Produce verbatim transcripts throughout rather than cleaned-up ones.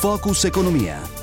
Focus Economia.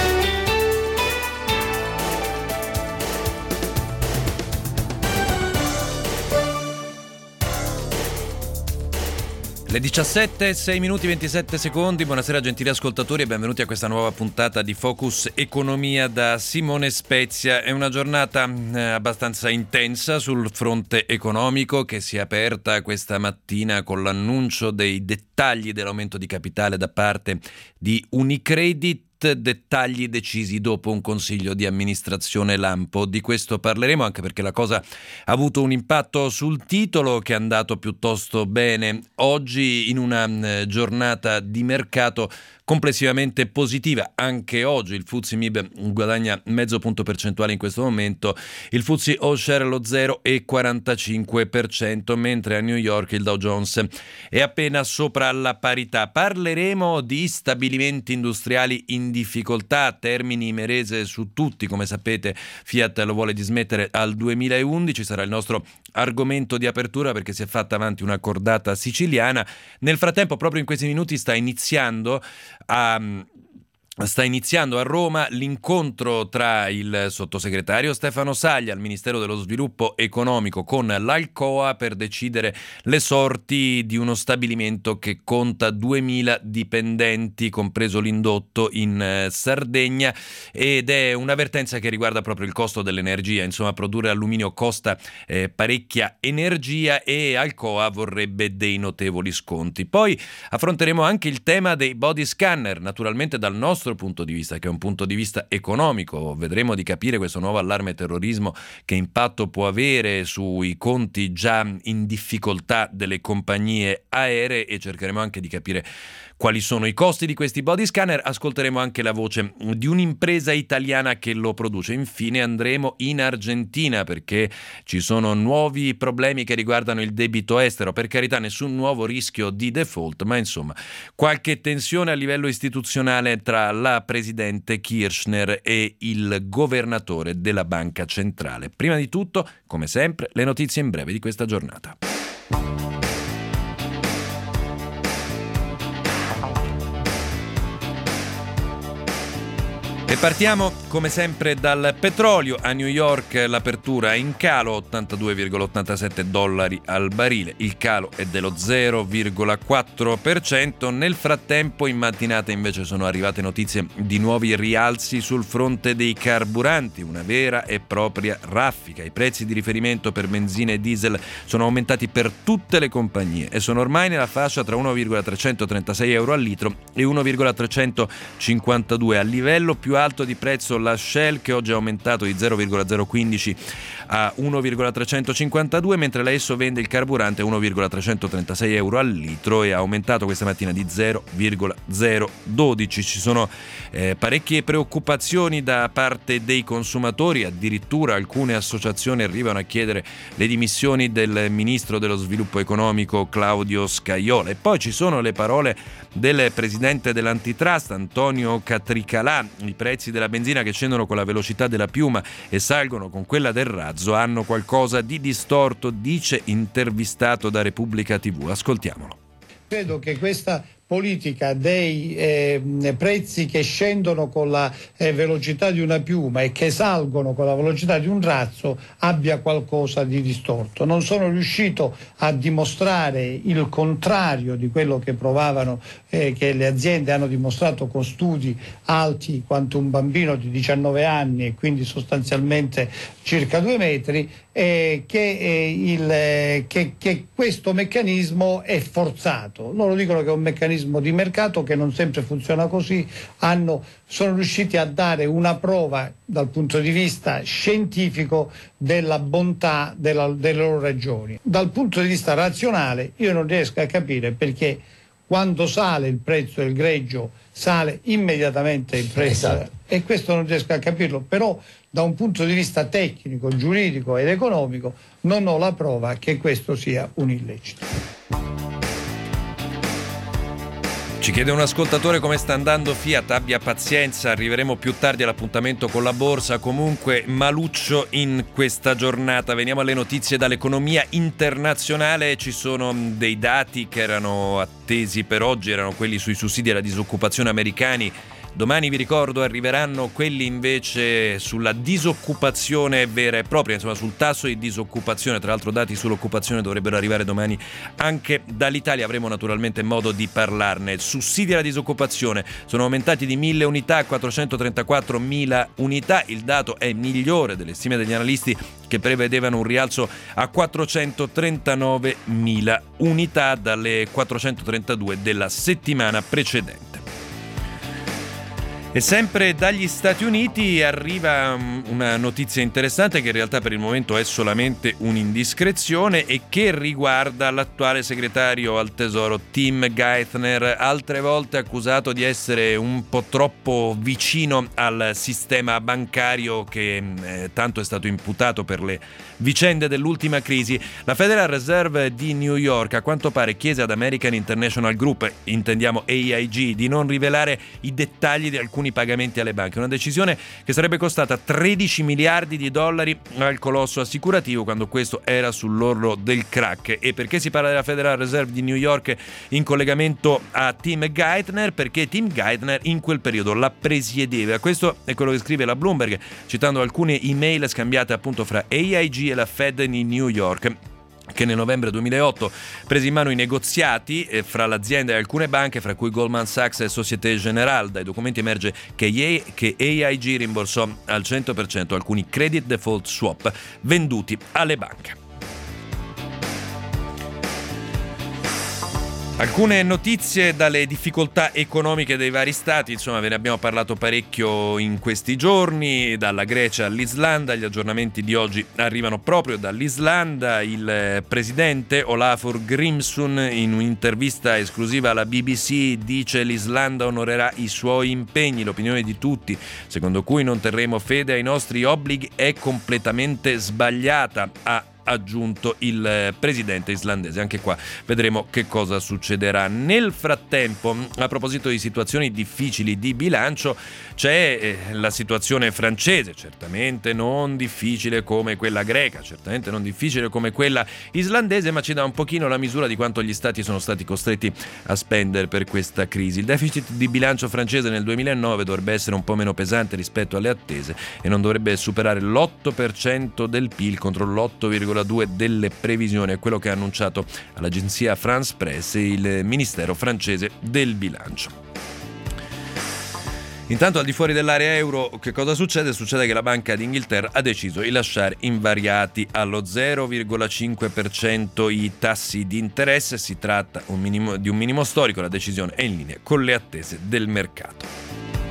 Le diciassette, sei minuti ventisette secondi, buonasera gentili ascoltatori e benvenuti a questa nuova puntata di Focus Economia da Simone Spezia. È una giornata eh, abbastanza intensa sul fronte economico che si è aperta questa mattina con l'annuncio dei dettagli dell'aumento di capitale da parte di Unicredit. Dettagli decisi dopo un consiglio di amministrazione lampo. Di questo parleremo anche perché la cosa ha avuto un impatto sul titolo che è andato piuttosto bene oggi in una giornata di mercato complessivamente positiva. Anche oggi il F T S E M I B guadagna mezzo punto percentuale in questo momento, il F T S E All Share lo zero virgola quarantacinque per cento, mentre a New York il Dow Jones è appena sopra la parità. Parleremo di stabilimenti industriali in difficoltà, Termini Imerese su tutti, come sapete Fiat lo vuole dismettere al duemilaundici, sarà il nostro argomento di apertura perché si è fatta avanti una cordata siciliana. Nel frattempo, proprio in questi minuti sta iniziando a Sta iniziando a Roma l'incontro tra il sottosegretario Stefano Saglia al Ministero dello Sviluppo Economico con l'Alcoa per decidere le sorti di uno stabilimento che conta duemila dipendenti, compreso l'indotto in Sardegna, ed è un'avvertenza che riguarda proprio il costo dell'energia. Insomma, produrre alluminio costa eh, parecchia energia e Alcoa vorrebbe dei notevoli sconti. Poi affronteremo anche il tema dei body scanner, naturalmente dal nostro punto di vista, che è un punto di vista economico. Vedremo di capire questo nuovo allarme terrorismo che impatto può avere sui conti già in difficoltà delle compagnie aeree e cercheremo anche di capire quali sono i costi di questi body scanner. Ascolteremo anche la voce di un'impresa italiana che lo produce. Infine andremo in Argentina perché ci sono nuovi problemi che riguardano il debito estero. Per carità, nessun nuovo rischio di default, ma insomma qualche tensione a livello istituzionale tra la presidente Kirchner e il governatore della Banca Centrale. Prima di tutto, come sempre, le notizie in breve di questa giornata. E partiamo come sempre dal petrolio. A New York l'apertura è in calo, ottantadue virgola ottantasette dollari al barile, il calo è dello zero virgola quattro per cento. Nel frattempo in mattinata invece sono arrivate notizie di nuovi rialzi sul fronte dei carburanti, una vera e propria raffica. I prezzi di riferimento per benzina e diesel sono aumentati per tutte le compagnie e sono ormai nella fascia tra uno virgola trecentotrentasei euro al litro e uno virgola trecentocinquantadue. A livello più alto di prezzo la Shell, che oggi è aumentato di zero virgola zero quindici a uno virgola trecentocinquantadue, mentre la Esso vende il carburante a uno virgola trecentotrentasei euro al litro e ha aumentato questa mattina di zero virgola zero dodici. Ci sono eh, parecchie preoccupazioni da parte dei consumatori, addirittura alcune associazioni arrivano a chiedere le dimissioni del ministro dello sviluppo economico Claudio Scajola. E poi ci sono le parole del presidente dell'antitrust Antonio Catricalà. I prezzi della benzina che scendono con la velocità della piuma e salgono con quella del razzo hanno qualcosa di distorto, dice intervistato da Repubblica tivù. Ascoltiamolo. Credo che questa politica dei eh, prezzi che scendono con la eh, velocità di una piuma e che salgono con la velocità di un razzo abbia qualcosa di distorto. Non sono riuscito a dimostrare il contrario di quello che provavano, eh, che le aziende hanno dimostrato con studi alti quanto un bambino di diciannove anni e quindi sostanzialmente circa due metri, eh, che, eh, il, eh, che, che questo meccanismo è forzato. Loro dicono che è un meccanismo di mercato che non sempre funziona così. Hanno, sono riusciti a dare una prova dal punto di vista scientifico della bontà della, delle loro ragioni. Dal punto di vista razionale io non riesco a capire perché quando sale il prezzo del greggio sale immediatamente il prezzo, esatto. E questo non riesco a capirlo, però da un punto di vista tecnico, giuridico ed economico non ho la prova che questo sia un illecito. Ci chiede un ascoltatore come sta andando Fiat, abbia pazienza, arriveremo più tardi all'appuntamento con la borsa, comunque maluccio in questa giornata. Veniamo alle notizie dall'economia internazionale, ci sono dei dati che erano attesi per oggi, erano quelli sui sussidi alla disoccupazione americani Domani, vi ricordo, arriveranno quelli invece sulla disoccupazione vera e propria, insomma sul tasso di disoccupazione. Tra l'altro dati sull'occupazione dovrebbero arrivare domani anche dall'Italia, avremo naturalmente modo di parlarne. Sussidi alla disoccupazione sono aumentati di mille unità a quattrocentotrentaquattromila unità, il dato è migliore delle stime degli analisti che prevedevano un rialzo a quattrocentotrentanove unità dalle quattrocentotrentadue della settimana precedente. E sempre dagli Stati Uniti arriva una notizia interessante che in realtà per il momento è solamente un'indiscrezione e che riguarda l'attuale segretario al Tesoro Tim Geithner, altre volte accusato di essere un po' troppo vicino al sistema bancario che eh, tanto è stato imputato per le vicende dell'ultima crisi. La Federal Reserve di New York a quanto pare chiese ad American International Group, intendiamo A I G, di non rivelare i dettagli di alcuni pagamenti alle banche, una decisione che sarebbe costata tredici miliardi di dollari al colosso assicurativo quando questo era sull'orlo del crack. E perché si parla della Federal Reserve di New York in collegamento a Tim Geithner? Perché Tim Geithner in quel periodo la presiedeva. Questo è quello che scrive la Bloomberg, citando alcune email scambiate appunto fra A I G e la Fed di New York, che nel novembre duemilaotto prese in mano i negoziati eh, fra l'azienda e alcune banche, fra cui Goldman Sachs e Société Générale. Dai documenti emerge che, ye, che A I G rimborsò al cento per cento alcuni credit default swap venduti alle banche. Alcune notizie dalle difficoltà economiche dei vari stati, insomma ve ne abbiamo parlato parecchio in questi giorni, dalla Grecia all'Islanda. Gli aggiornamenti di oggi arrivano proprio dall'Islanda. Il presidente Olafur Grimsson in un'intervista esclusiva alla B B C dice: l'Islanda onorerà i suoi impegni. L'opinione di tutti, secondo cui non terremo fede ai nostri obblighi, è completamente sbagliata, ha aggiunto il presidente islandese. Anche qua vedremo che cosa succederà. Nel frattempo, a proposito di situazioni difficili di bilancio, c'è la situazione francese, certamente non difficile come quella greca, certamente non difficile come quella islandese, ma ci dà un pochino la misura di quanto gli stati sono stati costretti a spendere per questa crisi. Il deficit di bilancio francese nel duemilanove dovrebbe essere un po' meno pesante rispetto alle attese e non dovrebbe superare l'otto per cento del P I L contro l'otto virgola due delle previsioni, è quello che ha annunciato all'agenzia France Press il Ministero francese del bilancio. Intanto al di fuori dell'area euro che cosa succede? Succede che la Banca d'Inghilterra ha deciso di lasciare invariati allo zero virgola cinque per cento i tassi di interesse. Si tratta un minimo, di un minimo storico, la decisione è in linea con le attese del mercato.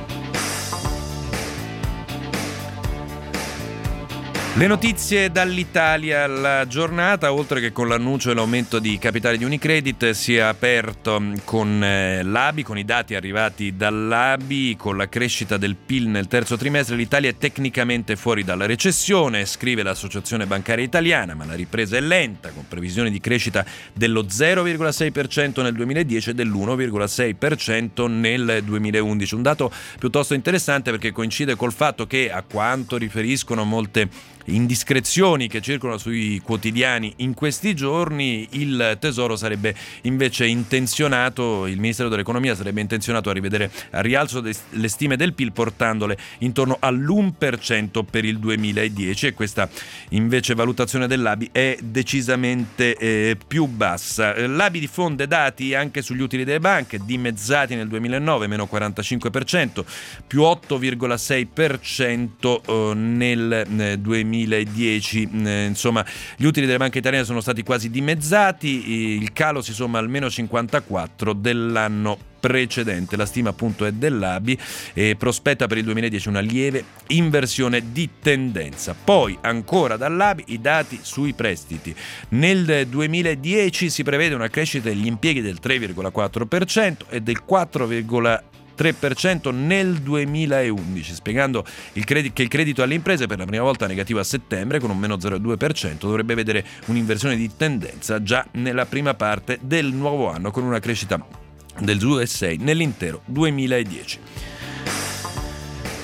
Le notizie dall'Italia. La giornata, oltre che con l'annuncio e l'aumento di capitali di Unicredit, si è aperto con l'A B I, con i dati arrivati dall'A B I, con la crescita del P I L nel terzo trimestre. L'Italia è tecnicamente fuori dalla recessione, scrive l'Associazione Bancaria Italiana, ma la ripresa è lenta, con previsioni di crescita dello zero virgola sei per cento nel duemiladieci e dell'uno virgola sei per cento nel duemilaundici. Un dato piuttosto interessante perché coincide col fatto che, a quanto riferiscono molte indiscrezioni che circolano sui quotidiani in questi giorni, il Tesoro sarebbe invece intenzionato, il Ministero dell'Economia sarebbe intenzionato a rivedere a rialzo le stime del P I L, portandole intorno all'uno per cento per il duemiladieci, e questa invece valutazione dell'A B I è decisamente eh, più bassa. L'A B I diffonde dati anche sugli utili delle banche, dimezzati nel duemilanove, meno quarantacinque per cento, più otto virgola sei per cento eh, nel eh, duemiladieci. Eh, insomma, gli utili delle banche italiane sono stati quasi dimezzati, il calo si somma al meno cinquantaquattro dell'anno precedente. La stima appunto è dell'A B I e prospetta per il duemiladieci una lieve inversione di tendenza. Poi ancora dall'A B I i dati sui prestiti. Nel duemiladieci si prevede una crescita degli impieghi del tre virgola quattro per cento e del quattro virgola tre per cento nel duemilaundici, spiegando il credito, che il credito alle imprese per la prima volta negativo a settembre con un meno zero virgola due per cento dovrebbe vedere un'inversione di tendenza già nella prima parte del nuovo anno, con una crescita del due virgola sei nell'intero duemiladieci.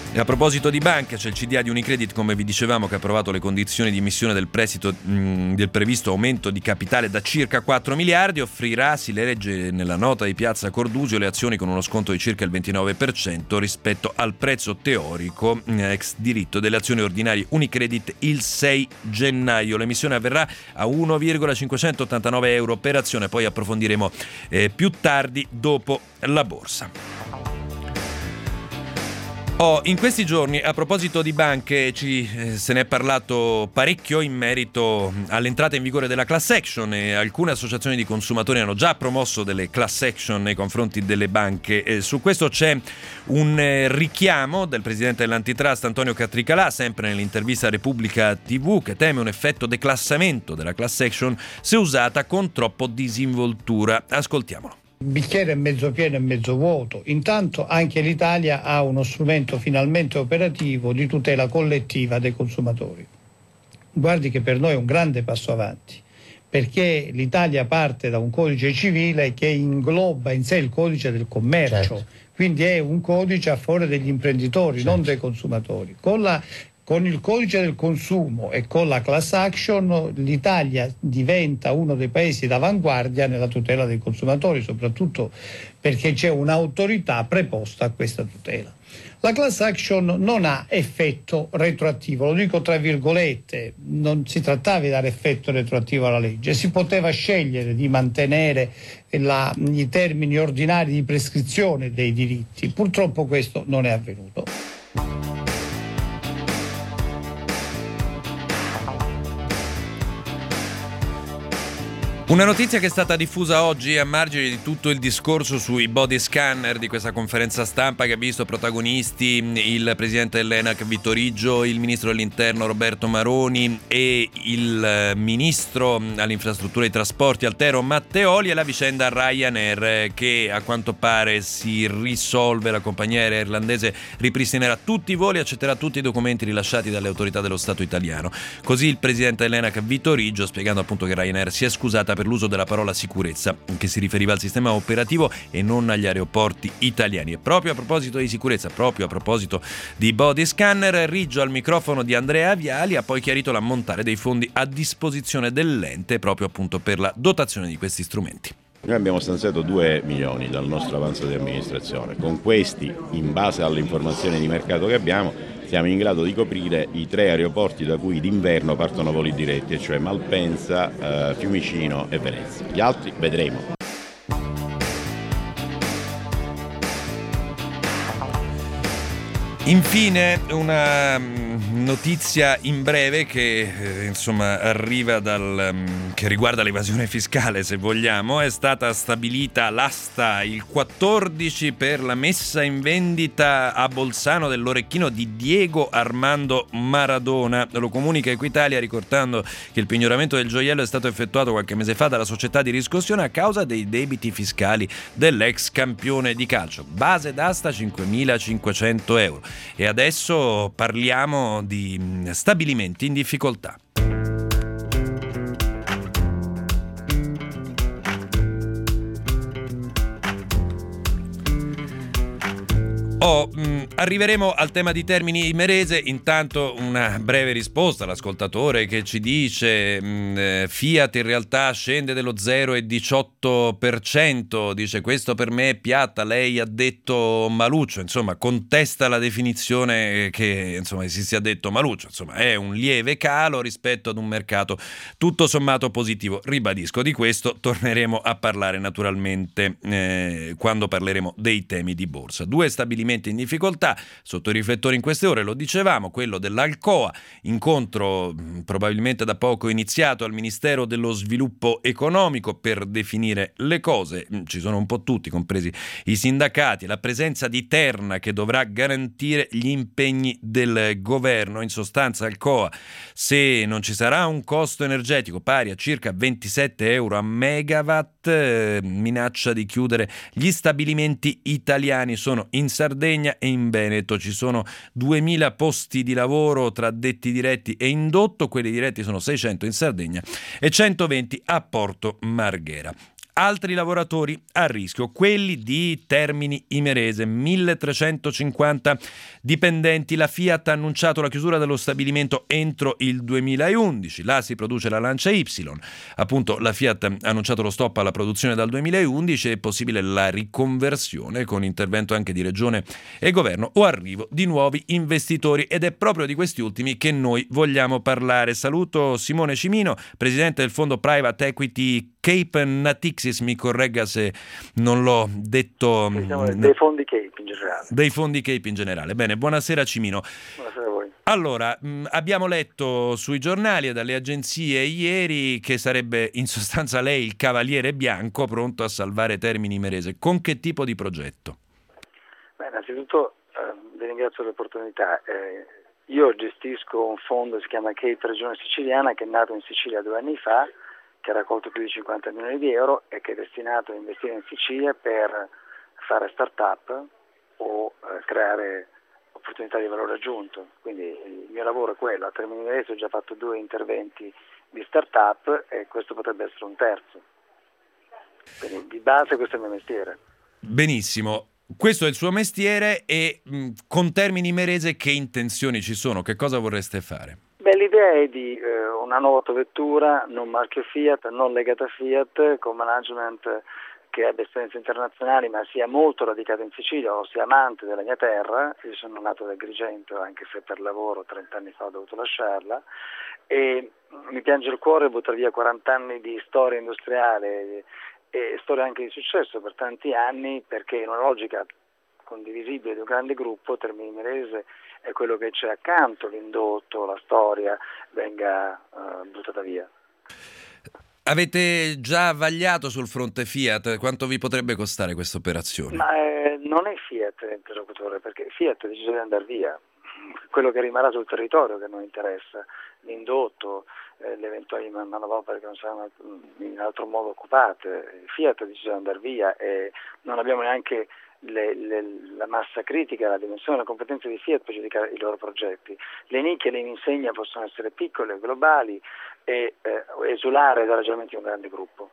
E a proposito di banca, c'è il C D A di Unicredit, come vi dicevamo, che ha approvato le condizioni di emissione del prestito mh, del previsto aumento di capitale da circa quattro miliardi. Offrirà, si legge nella nota di Piazza Cordusio, le azioni con uno sconto di circa il ventinove per cento rispetto al prezzo teorico mh, ex diritto delle azioni ordinarie Unicredit il sei gennaio. L'emissione avverrà a uno virgola cinquecentottantanove euro per azione, poi approfondiremo eh, più tardi dopo la borsa. Oh, in questi giorni, a proposito di banche, ci, eh, se ne è parlato parecchio in merito all'entrata in vigore della class action, e alcune associazioni di consumatori hanno già promosso delle class action nei confronti delle banche. Eh, su questo c'è un eh, richiamo del presidente dell'Antitrust Antonio Catricalà, sempre nell'intervista a Repubblica tivù, che teme un effetto declassamento della class action se usata con troppo disinvoltura. Ascoltiamolo. Il bicchiere è mezzo pieno e mezzo vuoto. Intanto anche l'Italia ha uno strumento finalmente operativo di tutela collettiva dei consumatori. Guardi che per noi è un grande passo avanti, perché l'Italia parte da un codice civile che ingloba in sé il codice del commercio, certo. Quindi è un codice a favore degli imprenditori, certo. Non dei consumatori. Con la Con il codice del consumo e con la class action l'Italia diventa uno dei paesi d'avanguardia nella tutela dei consumatori, soprattutto perché c'è un'autorità preposta a questa tutela. La class action non ha effetto retroattivo, lo dico tra virgolette, non si trattava di dare effetto retroattivo alla legge, si poteva scegliere di mantenere la, i termini ordinari di prescrizione dei diritti, purtroppo questo non è avvenuto. Una notizia che è stata diffusa oggi a margine di tutto il discorso sui body scanner di questa conferenza stampa, che ha visto protagonisti il presidente dell'ENAC Vittoriggio, il ministro dell'interno Roberto Maroni e il ministro alle infrastrutture e ai trasporti Altero Matteoli, e la vicenda Ryanair, che a quanto pare si risolve. La compagnia aerea irlandese ripristinerà tutti i voli e accetterà tutti i documenti rilasciati dalle autorità dello Stato italiano. Così il presidente dell'ENAC Vittoriggio, spiegando appunto che Ryanair si è scusata per l'uso della parola sicurezza, che si riferiva al sistema operativo e non agli aeroporti italiani. E proprio a proposito di sicurezza, proprio a proposito di body scanner, Riggio al microfono di Andrea Viali ha poi chiarito l'ammontare dei fondi a disposizione dell'ente proprio appunto per la dotazione di questi strumenti. Noi abbiamo stanziato due milioni dal nostro avanzo di amministrazione. Con questi, in base alle informazioni di mercato che abbiamo, siamo in grado di coprire i tre aeroporti da cui d'inverno partono voli diretti, cioè Malpensa, eh, Fiumicino e Venezia. Gli altri vedremo. Infine una notizia in breve che eh, insomma arriva dal um, che riguarda l'evasione fiscale, se vogliamo. È stata stabilita l'asta il quattordici per la messa in vendita a Bolzano dell'orecchino di Diego Armando Maradona. Lo comunica Equitalia, ricordando che il pignoramento del gioiello è stato effettuato qualche mese fa dalla società di riscossione a causa dei debiti fiscali dell'ex campione di calcio. Base d'asta cinquemilacinquecento euro. E adesso parliamo di stabilimenti in difficoltà. Oh, mh, arriveremo al tema di Termini Imerese. Intanto una breve risposta all'ascoltatore che ci dice mh, Fiat in realtà scende dello zero virgola diciotto per cento, dice questo per me è piatta, lei ha detto maluccio, insomma contesta la definizione che insomma si sia detto maluccio, insomma è un lieve calo rispetto ad un mercato tutto sommato positivo. Ribadisco, di questo torneremo a parlare naturalmente eh, quando parleremo dei temi di borsa. Due stabilimenti in difficoltà sotto i riflettori in queste ore, lo dicevamo, quello dell'Alcoa, incontro mh, probabilmente da poco iniziato al Ministero dello Sviluppo Economico per definire le cose. Mh, ci sono un po' tutti, compresi i sindacati, la presenza di Terna che dovrà garantire gli impegni del governo. In sostanza Alcoa, se non ci sarà un costo energetico pari a circa ventisette euro a megawatt, eh, minaccia di chiudere gli stabilimenti italiani. Sono in Sardegna e in Veneto, ci sono duemila posti di lavoro tra addetti diretti e indotto, quelli diretti sono seicento in Sardegna e centoventi a Porto Marghera. Altri lavoratori a rischio, quelli di Termini Imerese, milletrecentocinquanta dipendenti. La Fiat ha annunciato la chiusura dello stabilimento entro il duemilaundici. Là si produce la Lancia Y. Appunto, la Fiat ha annunciato lo stop alla produzione dal duemilaundici. È possibile la riconversione con intervento anche di Regione e Governo o arrivo di nuovi investitori. Ed è proprio di questi ultimi che noi vogliamo parlare. Saluto Simone Cimino, presidente del fondo Private Equity Cape Natixis, mi corregga se non l'ho detto. Diciamo, dei fondi Cape in generale. Dei fondi Cape in generale. Bene, buonasera Cimino. Buonasera a voi. Allora, mh, abbiamo letto sui giornali e dalle agenzie ieri che sarebbe in sostanza lei il cavaliere bianco pronto a salvare Termini Imerese. Con che tipo di progetto? Beh, innanzitutto eh, vi ringrazio dell'opportunità. Eh, io gestisco un fondo, si chiama Cape Regione Siciliana, che è nato in Sicilia due anni fa, che ha raccolto più di cinquanta milioni di euro e che è destinato a investire in Sicilia per fare start-up o eh, creare opportunità di valore aggiunto. Quindi il mio lavoro è quello. A Termini Imerese ho già fatto due interventi di start-up e questo potrebbe essere un terzo. Quindi di base questo è il mio mestiere. Benissimo. Questo è il suo mestiere e mh, con Termini Imerese che intenzioni ci sono? Che cosa vorreste fare? Beh, l'idea è di eh, una nuova autovettura, non marchio Fiat, non legata a Fiat, con management che abbia esperienze internazionali ma sia molto radicato in Sicilia o sia amante della mia terra. Io sono nato ad Agrigento, anche se per lavoro trenta anni fa ho dovuto lasciarla, e mi piange il cuore buttare via quaranta anni di storia industriale e storia anche di successo per tanti anni, perché in una logica condivisibile di un grande gruppo Termini Imerese è quello che c'è accanto, l'indotto, la storia venga uh, buttata via. Avete già vagliato sul fronte Fiat quanto vi potrebbe costare questa operazione? Ma eh, non è Fiat l'interlocutore, perché Fiat ha deciso di andare via. Quello che rimarrà sul territorio che non interessa, l'indotto, eh, le eventuali manovopere che non saranno in altro modo occupate. Fiat ha deciso di andare via e non abbiamo neanche Le, le, la massa critica, la dimensione, la competenza di Fiat per giudicare i loro progetti. Le nicchie, le insegna possono essere piccole, globali e eh, esulare dai ragionamenti di un grande gruppo.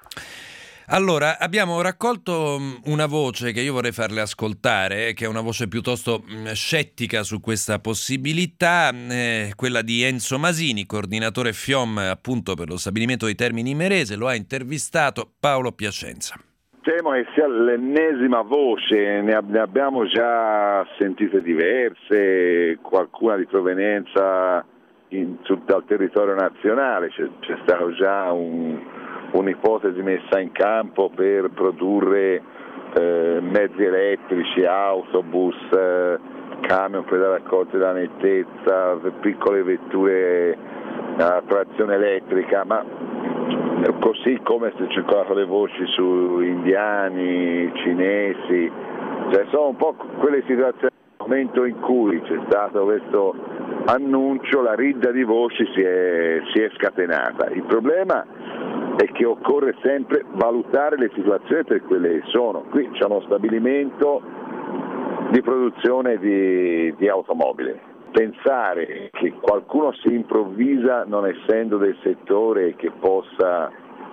Allora, abbiamo raccolto una voce che io vorrei farle ascoltare, che è una voce piuttosto scettica su questa possibilità, eh, quella di Enzo Masini, coordinatore F I O M appunto per lo stabilimento di Termini Imerese. Lo ha intervistato Paolo Piacenza. Temo che sia l'ennesima voce, ne abbiamo già sentite diverse, qualcuna di provenienza in, su, dal territorio nazionale, c'è, c'è stata già un, un'ipotesi messa in campo per produrre eh, mezzi elettrici, autobus, eh, camion per la raccolta della nettezza, piccole vetture a trazione elettrica, ma così come si circolano le voci su indiani, cinesi, cioè sono un po' quelle situazioni nel momento in cui c'è stato questo annuncio, la ridda di voci si è, si è scatenata. Il problema è che occorre sempre valutare le situazioni per quelle che sono. Qui c'è uno stabilimento di produzione di, di automobili. Pensare che qualcuno si improvvisa non essendo del settore che possa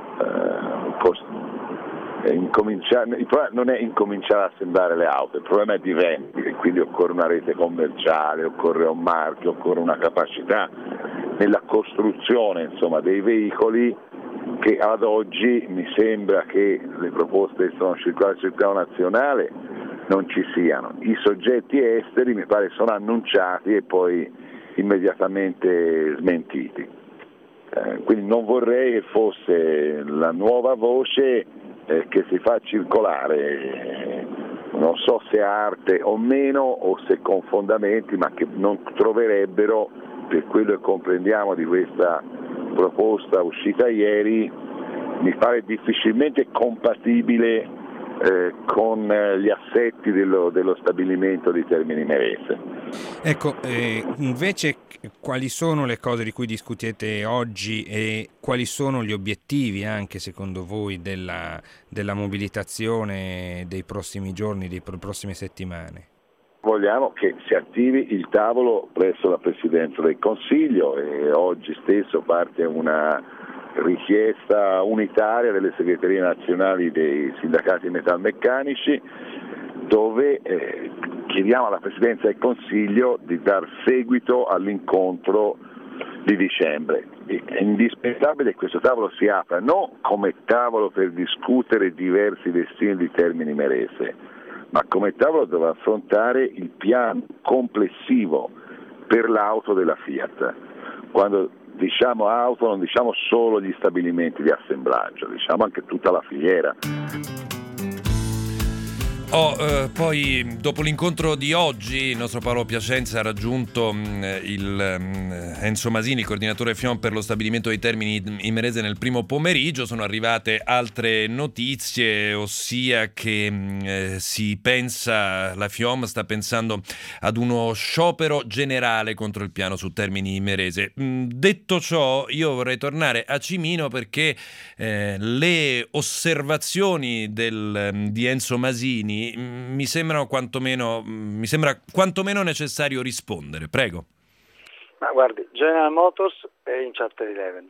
eh, cost- incominciare, il problema non è incominciare a assemblare le auto, il problema è di vendere, quindi occorre una rete commerciale, occorre un marchio, occorre una capacità nella costruzione insomma, dei veicoli che ad oggi mi sembra che le proposte che sono circolate sul piano nazionale non ci siano. I soggetti esteri mi pare sono annunciati e poi immediatamente smentiti. Eh, quindi non vorrei che fosse la nuova voce eh, che si fa circolare, eh, non so se arte o meno o se con fondamenti, ma che non troverebbero, per quello che comprendiamo di questa proposta uscita ieri, mi pare difficilmente compatibile Eh, con eh, gli assetti dello, dello stabilimento di Termini Imerese. Ecco, eh, invece quali sono le cose di cui discutete oggi e quali sono gli obiettivi anche secondo voi della, della mobilitazione dei prossimi giorni, delle prossime settimane? Vogliamo che si attivi il tavolo presso la Presidenza del Consiglio e oggi stesso parte una richiesta unitaria delle segreterie nazionali dei sindacati metalmeccanici, dove eh, chiediamo alla Presidenza del Consiglio di dar seguito all'incontro di dicembre. È indispensabile che questo tavolo si apra non come tavolo per discutere diversi destini di Termini Imerese, ma come tavolo dove affrontare il piano complessivo per l'auto della Fiat. Quando diciamo auto non diciamo solo gli stabilimenti di assemblaggio, diciamo anche tutta la filiera. Oh, eh, poi dopo l'incontro di oggi il nostro Paolo Piacenza ha raggiunto mh, il mh, Enzo Masini, il coordinatore FIOM per lo stabilimento dei Termini Imerese nel primo pomeriggio. Sono arrivate altre notizie, ossia che mh, eh, si pensa, la FIOM sta pensando ad uno sciopero generale contro il piano su Termini Imerese. Mh, detto ciò, io vorrei tornare a Cimino perché eh, le osservazioni del, di Enzo Masini mi sembrano quantomeno mi sembra quantomeno necessario rispondere. Prego. Ma guardi, General Motors è in Chapter undici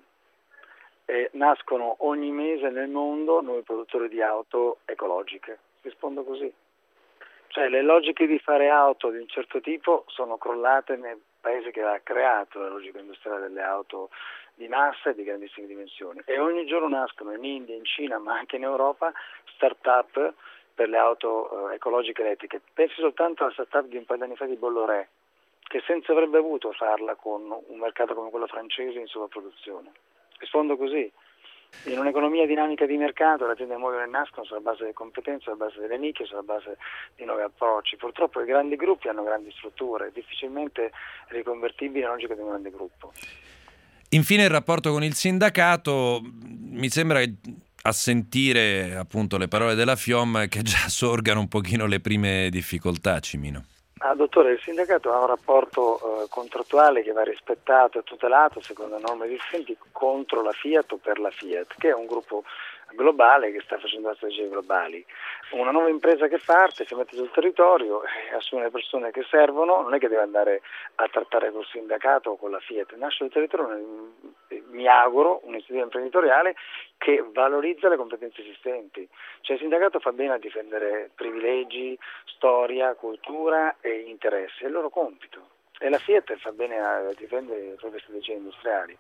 e nascono ogni mese nel mondo nuovi produttori di auto ecologiche. Rispondo così. Cioè le logiche di fare auto di un certo tipo sono crollate nel paese che ha creato la logica industriale delle auto di massa e di grandissime dimensioni, e ogni giorno nascono in India, in Cina, ma anche in Europa start-up per le auto eh, ecologiche elettriche. Pensi soltanto alla startup di un paio di anni fa di Bolloré, che senza avrebbe avuto farla con un mercato come quello francese in sovrapproduzione. Rispondo così. In un'economia dinamica di mercato le aziende muovono e nascono sulla base delle competenze, sulla base delle nicchie, sulla base di nuovi approcci. Purtroppo i grandi gruppi hanno grandi strutture, difficilmente riconvertibili nella logica di un grande gruppo. Infine il rapporto con il sindacato, mi sembra che a sentire appunto le parole della FIOM che già sorgano un pochino le prime difficoltà, Cimino. Ah, dottore, il sindacato ha un rapporto eh, contrattuale che va rispettato e tutelato secondo norme esistenti contro la Fiat o per la Fiat, che è un gruppo globale che sta facendo le strategie globali. Una nuova impresa che parte, si mette sul territorio, eh, assume le persone che servono, non è che deve andare a trattare col sindacato o con la Fiat, nasce sul territorio, mi auguro, un'iniziativa imprenditoriale che valorizza le competenze esistenti. Cioè il sindacato fa bene a difendere privilegi, storia, cultura e interessi, è il loro compito. E la Fiat fa bene a difendere le proprie strategie industriali.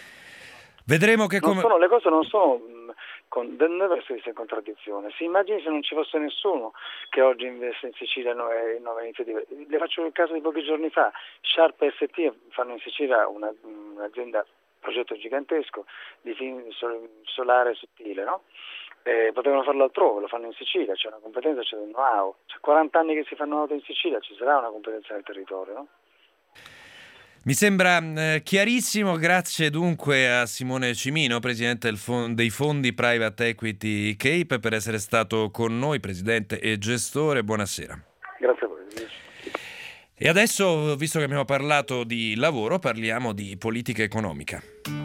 Vedremo che come... Non sono, le cose non sono, mh, con, non devono essere in contraddizione. Si immagini se non ci fosse nessuno che oggi investe in Sicilia nuove, nuove iniziative. Le faccio il caso di pochi giorni fa. Sharp S T fanno in Sicilia una, un'azienda, progetto gigantesco di solare sottile, no? Eh, potevano farlo altrove, lo fanno in Sicilia, c'è una competenza, c'è un know-how. C'è quaranta anni che si fanno auto in Sicilia, ci sarà una competenza nel territorio, no? Mi sembra eh, chiarissimo, grazie dunque a Simone Cimino, presidente del fond- dei fondi Private Equity Cape, per essere stato con noi, presidente e gestore. Buonasera. Grazie a voi. E adesso, visto che abbiamo parlato di lavoro, parliamo di politica economica.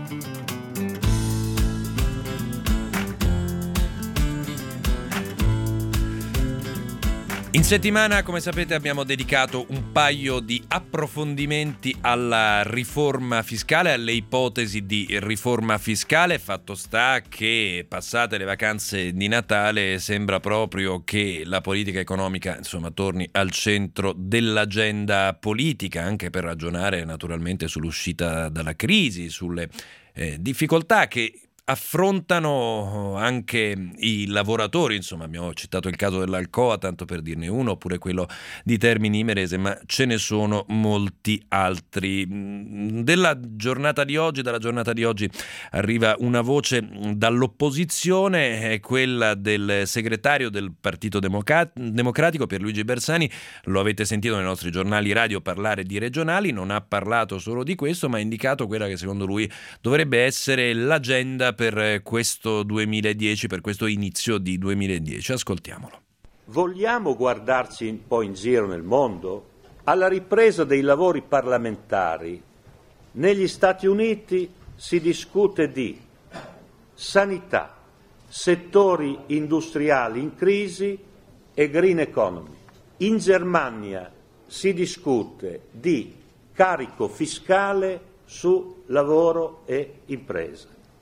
In settimana, come sapete, abbiamo dedicato un paio di approfondimenti alla riforma fiscale, alle ipotesi di riforma fiscale. Fatto sta che, passate le vacanze di Natale, sembra proprio che la politica economica, insomma, torni al centro dell'agenda politica, anche per ragionare naturalmente sull'uscita dalla crisi, sulle eh, difficoltà che affrontano anche i lavoratori. Insomma, abbiamo citato il caso dell'Alcoa, tanto per dirne uno, oppure quello di Termini Imerese, ma ce ne sono molti altri. Della giornata di oggi, dalla giornata di oggi arriva una voce dall'opposizione, è quella del segretario del Partito Democratico, Pierluigi Bersani. Lo avete sentito nei nostri giornali radio parlare di regionali, non ha parlato solo di questo, ma ha indicato quella che secondo lui dovrebbe essere l'agenda per questo duemiladieci, per questo inizio di duemiladieci. Ascoltiamolo. Vogliamo guardarci un po' in giro nel mondo? Alla ripresa dei lavori parlamentari, negli Stati Uniti si discute di sanità, settori industriali in crisi e green economy. In Germania si discute di carico fiscale su lavoro e impresa.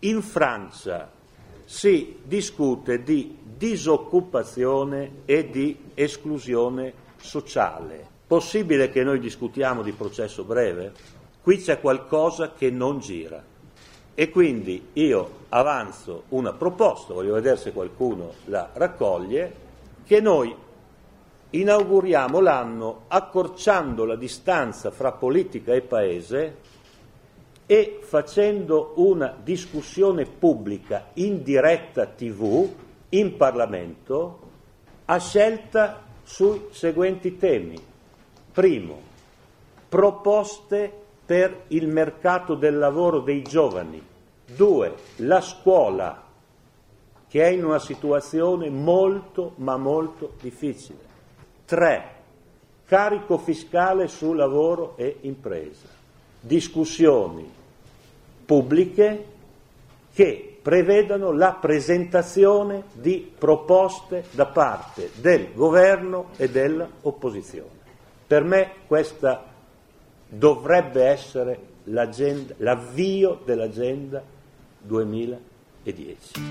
In Francia si discute di disoccupazione e di esclusione sociale. Possibile che noi discutiamo di processo breve? Qui c'è qualcosa che non gira. E quindi io avanzo una proposta, voglio vedere se qualcuno la raccoglie, che noi inauguriamo l'anno accorciando la distanza fra politica e paese e facendo una discussione pubblica in diretta tivù, in Parlamento, a scelta sui seguenti temi. Primo, proposte per il mercato del lavoro dei giovani. Due, la scuola, che è in una situazione molto ma molto difficile. Tre, carico fiscale su lavoro e impresa. Discussioni pubbliche che prevedano la presentazione di proposte da parte del governo e dell'opposizione. Per me questa dovrebbe essere l'agenda, l'avvio dell'agenda duemiladieci.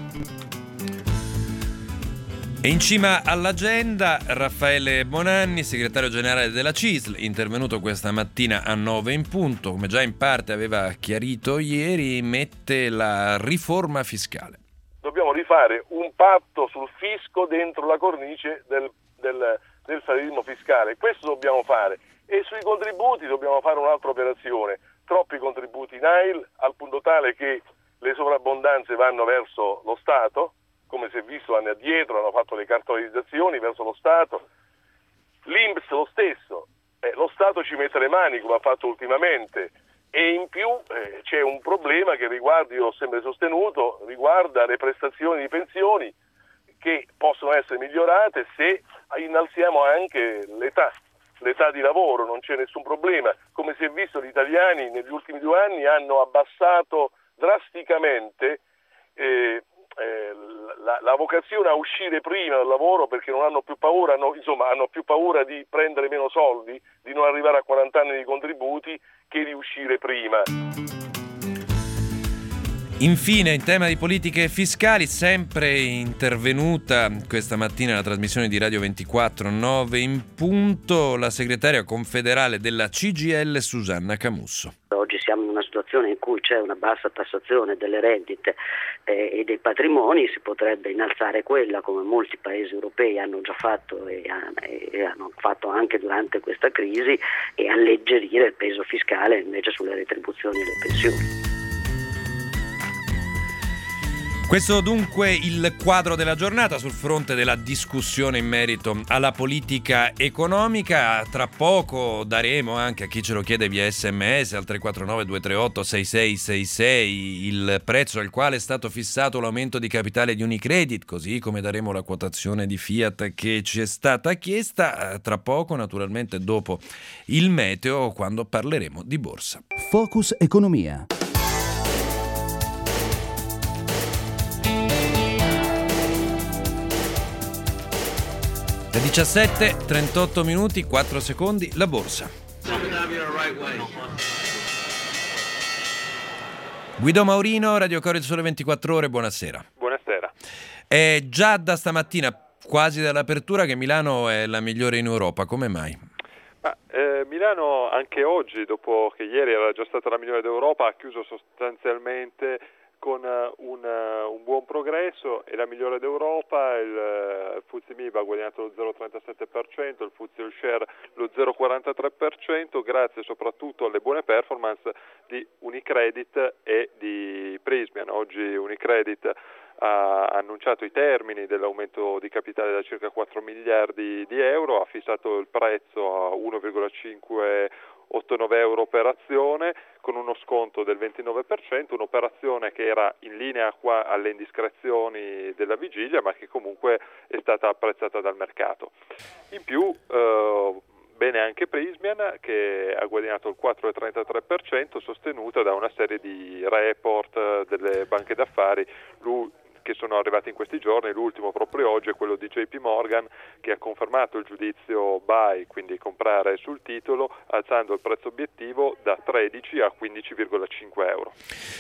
E in cima all'agenda Raffaele Bonanni, segretario generale della C I S L, intervenuto questa mattina a nove in punto, come già in parte aveva chiarito ieri, mette la riforma fiscale. Dobbiamo rifare un patto sul fisco dentro la cornice del, del, del federalismo fiscale, questo dobbiamo fare. E sui contributi dobbiamo fare un'altra operazione, troppi contributi in A I L al punto tale che le sovrabbondanze vanno verso lo Stato, come si è visto anni addietro, hanno fatto le cartolarizzazioni verso lo Stato, l'I N P S lo stesso, eh, lo Stato ci mette le mani come ha fatto ultimamente e in più eh, c'è un problema che riguarda, io ho sempre sostenuto, riguarda le prestazioni di pensioni che possono essere migliorate se innalziamo anche l'età. L'età di lavoro, non c'è nessun problema. Come si è visto, gli italiani negli ultimi due anni hanno abbassato drasticamente eh, eh, la, la vocazione a uscire prima dal lavoro perché non hanno più paura, hanno, insomma, hanno più paura di prendere meno soldi, di non arrivare a quaranta anni di contributi che di uscire prima. Infine, in tema di politiche fiscali, sempre intervenuta questa mattina nella trasmissione di Radio ventiquattro nove in punto la segretaria confederale della C G I L Susanna Camusso. Oggi siamo in una situazione in cui c'è una bassa tassazione delle rendite eh, e dei patrimoni, si potrebbe innalzare quella come molti paesi europei hanno già fatto e, e hanno fatto anche durante questa crisi e alleggerire il peso fiscale invece sulle retribuzioni e le pensioni. Questo dunque il quadro della giornata sul fronte della discussione in merito alla politica economica. Tra poco daremo anche a chi ce lo chiede via sms al tre quattro nove due tre otto sei sei sei sei il prezzo al quale è stato fissato l'aumento di capitale di Unicredit, così come daremo la quotazione di Fiat che ci è stata chiesta. Tra poco, naturalmente dopo il meteo, quando parleremo di borsa. Focus Economia. diciassette trentotto minuti, quattro secondi, la borsa. Guido Maurino, Radio Corriere Sole ventiquattro Ore, buonasera. Buonasera. È già da stamattina, quasi dall'apertura, che Milano è la migliore in Europa, come mai? Ma, eh, Milano anche oggi, dopo che ieri era già stata la migliore d'Europa, ha chiuso sostanzialmente con un, un buon progresso, è la migliore d'Europa, il, il F T S E M I B ha guadagnato lo zero virgola trentasette per cento, il F T S E All Share lo zero virgola quarantatré per cento, grazie soprattutto alle buone performance di Unicredit e di Prysmian. Oggi Unicredit ha annunciato i termini dell'aumento di capitale da circa quattro miliardi di euro, ha fissato il prezzo a uno virgola cinquecentoottantanove euro per azione con uno sconto del ventinove per cento, un'operazione che era in linea qua alle indiscrezioni della vigilia ma che comunque è stata apprezzata dal mercato. In più eh, bene anche Prysmian che ha guadagnato il quattro virgola trentatré per cento sostenuta da una serie di report delle banche d'affari lui, che sono arrivati in questi giorni. L'ultimo proprio oggi è quello di J P Morgan, che ha confermato il giudizio buy, quindi comprare sul titolo, alzando il prezzo obiettivo da tredici a quindici virgola cinque euro.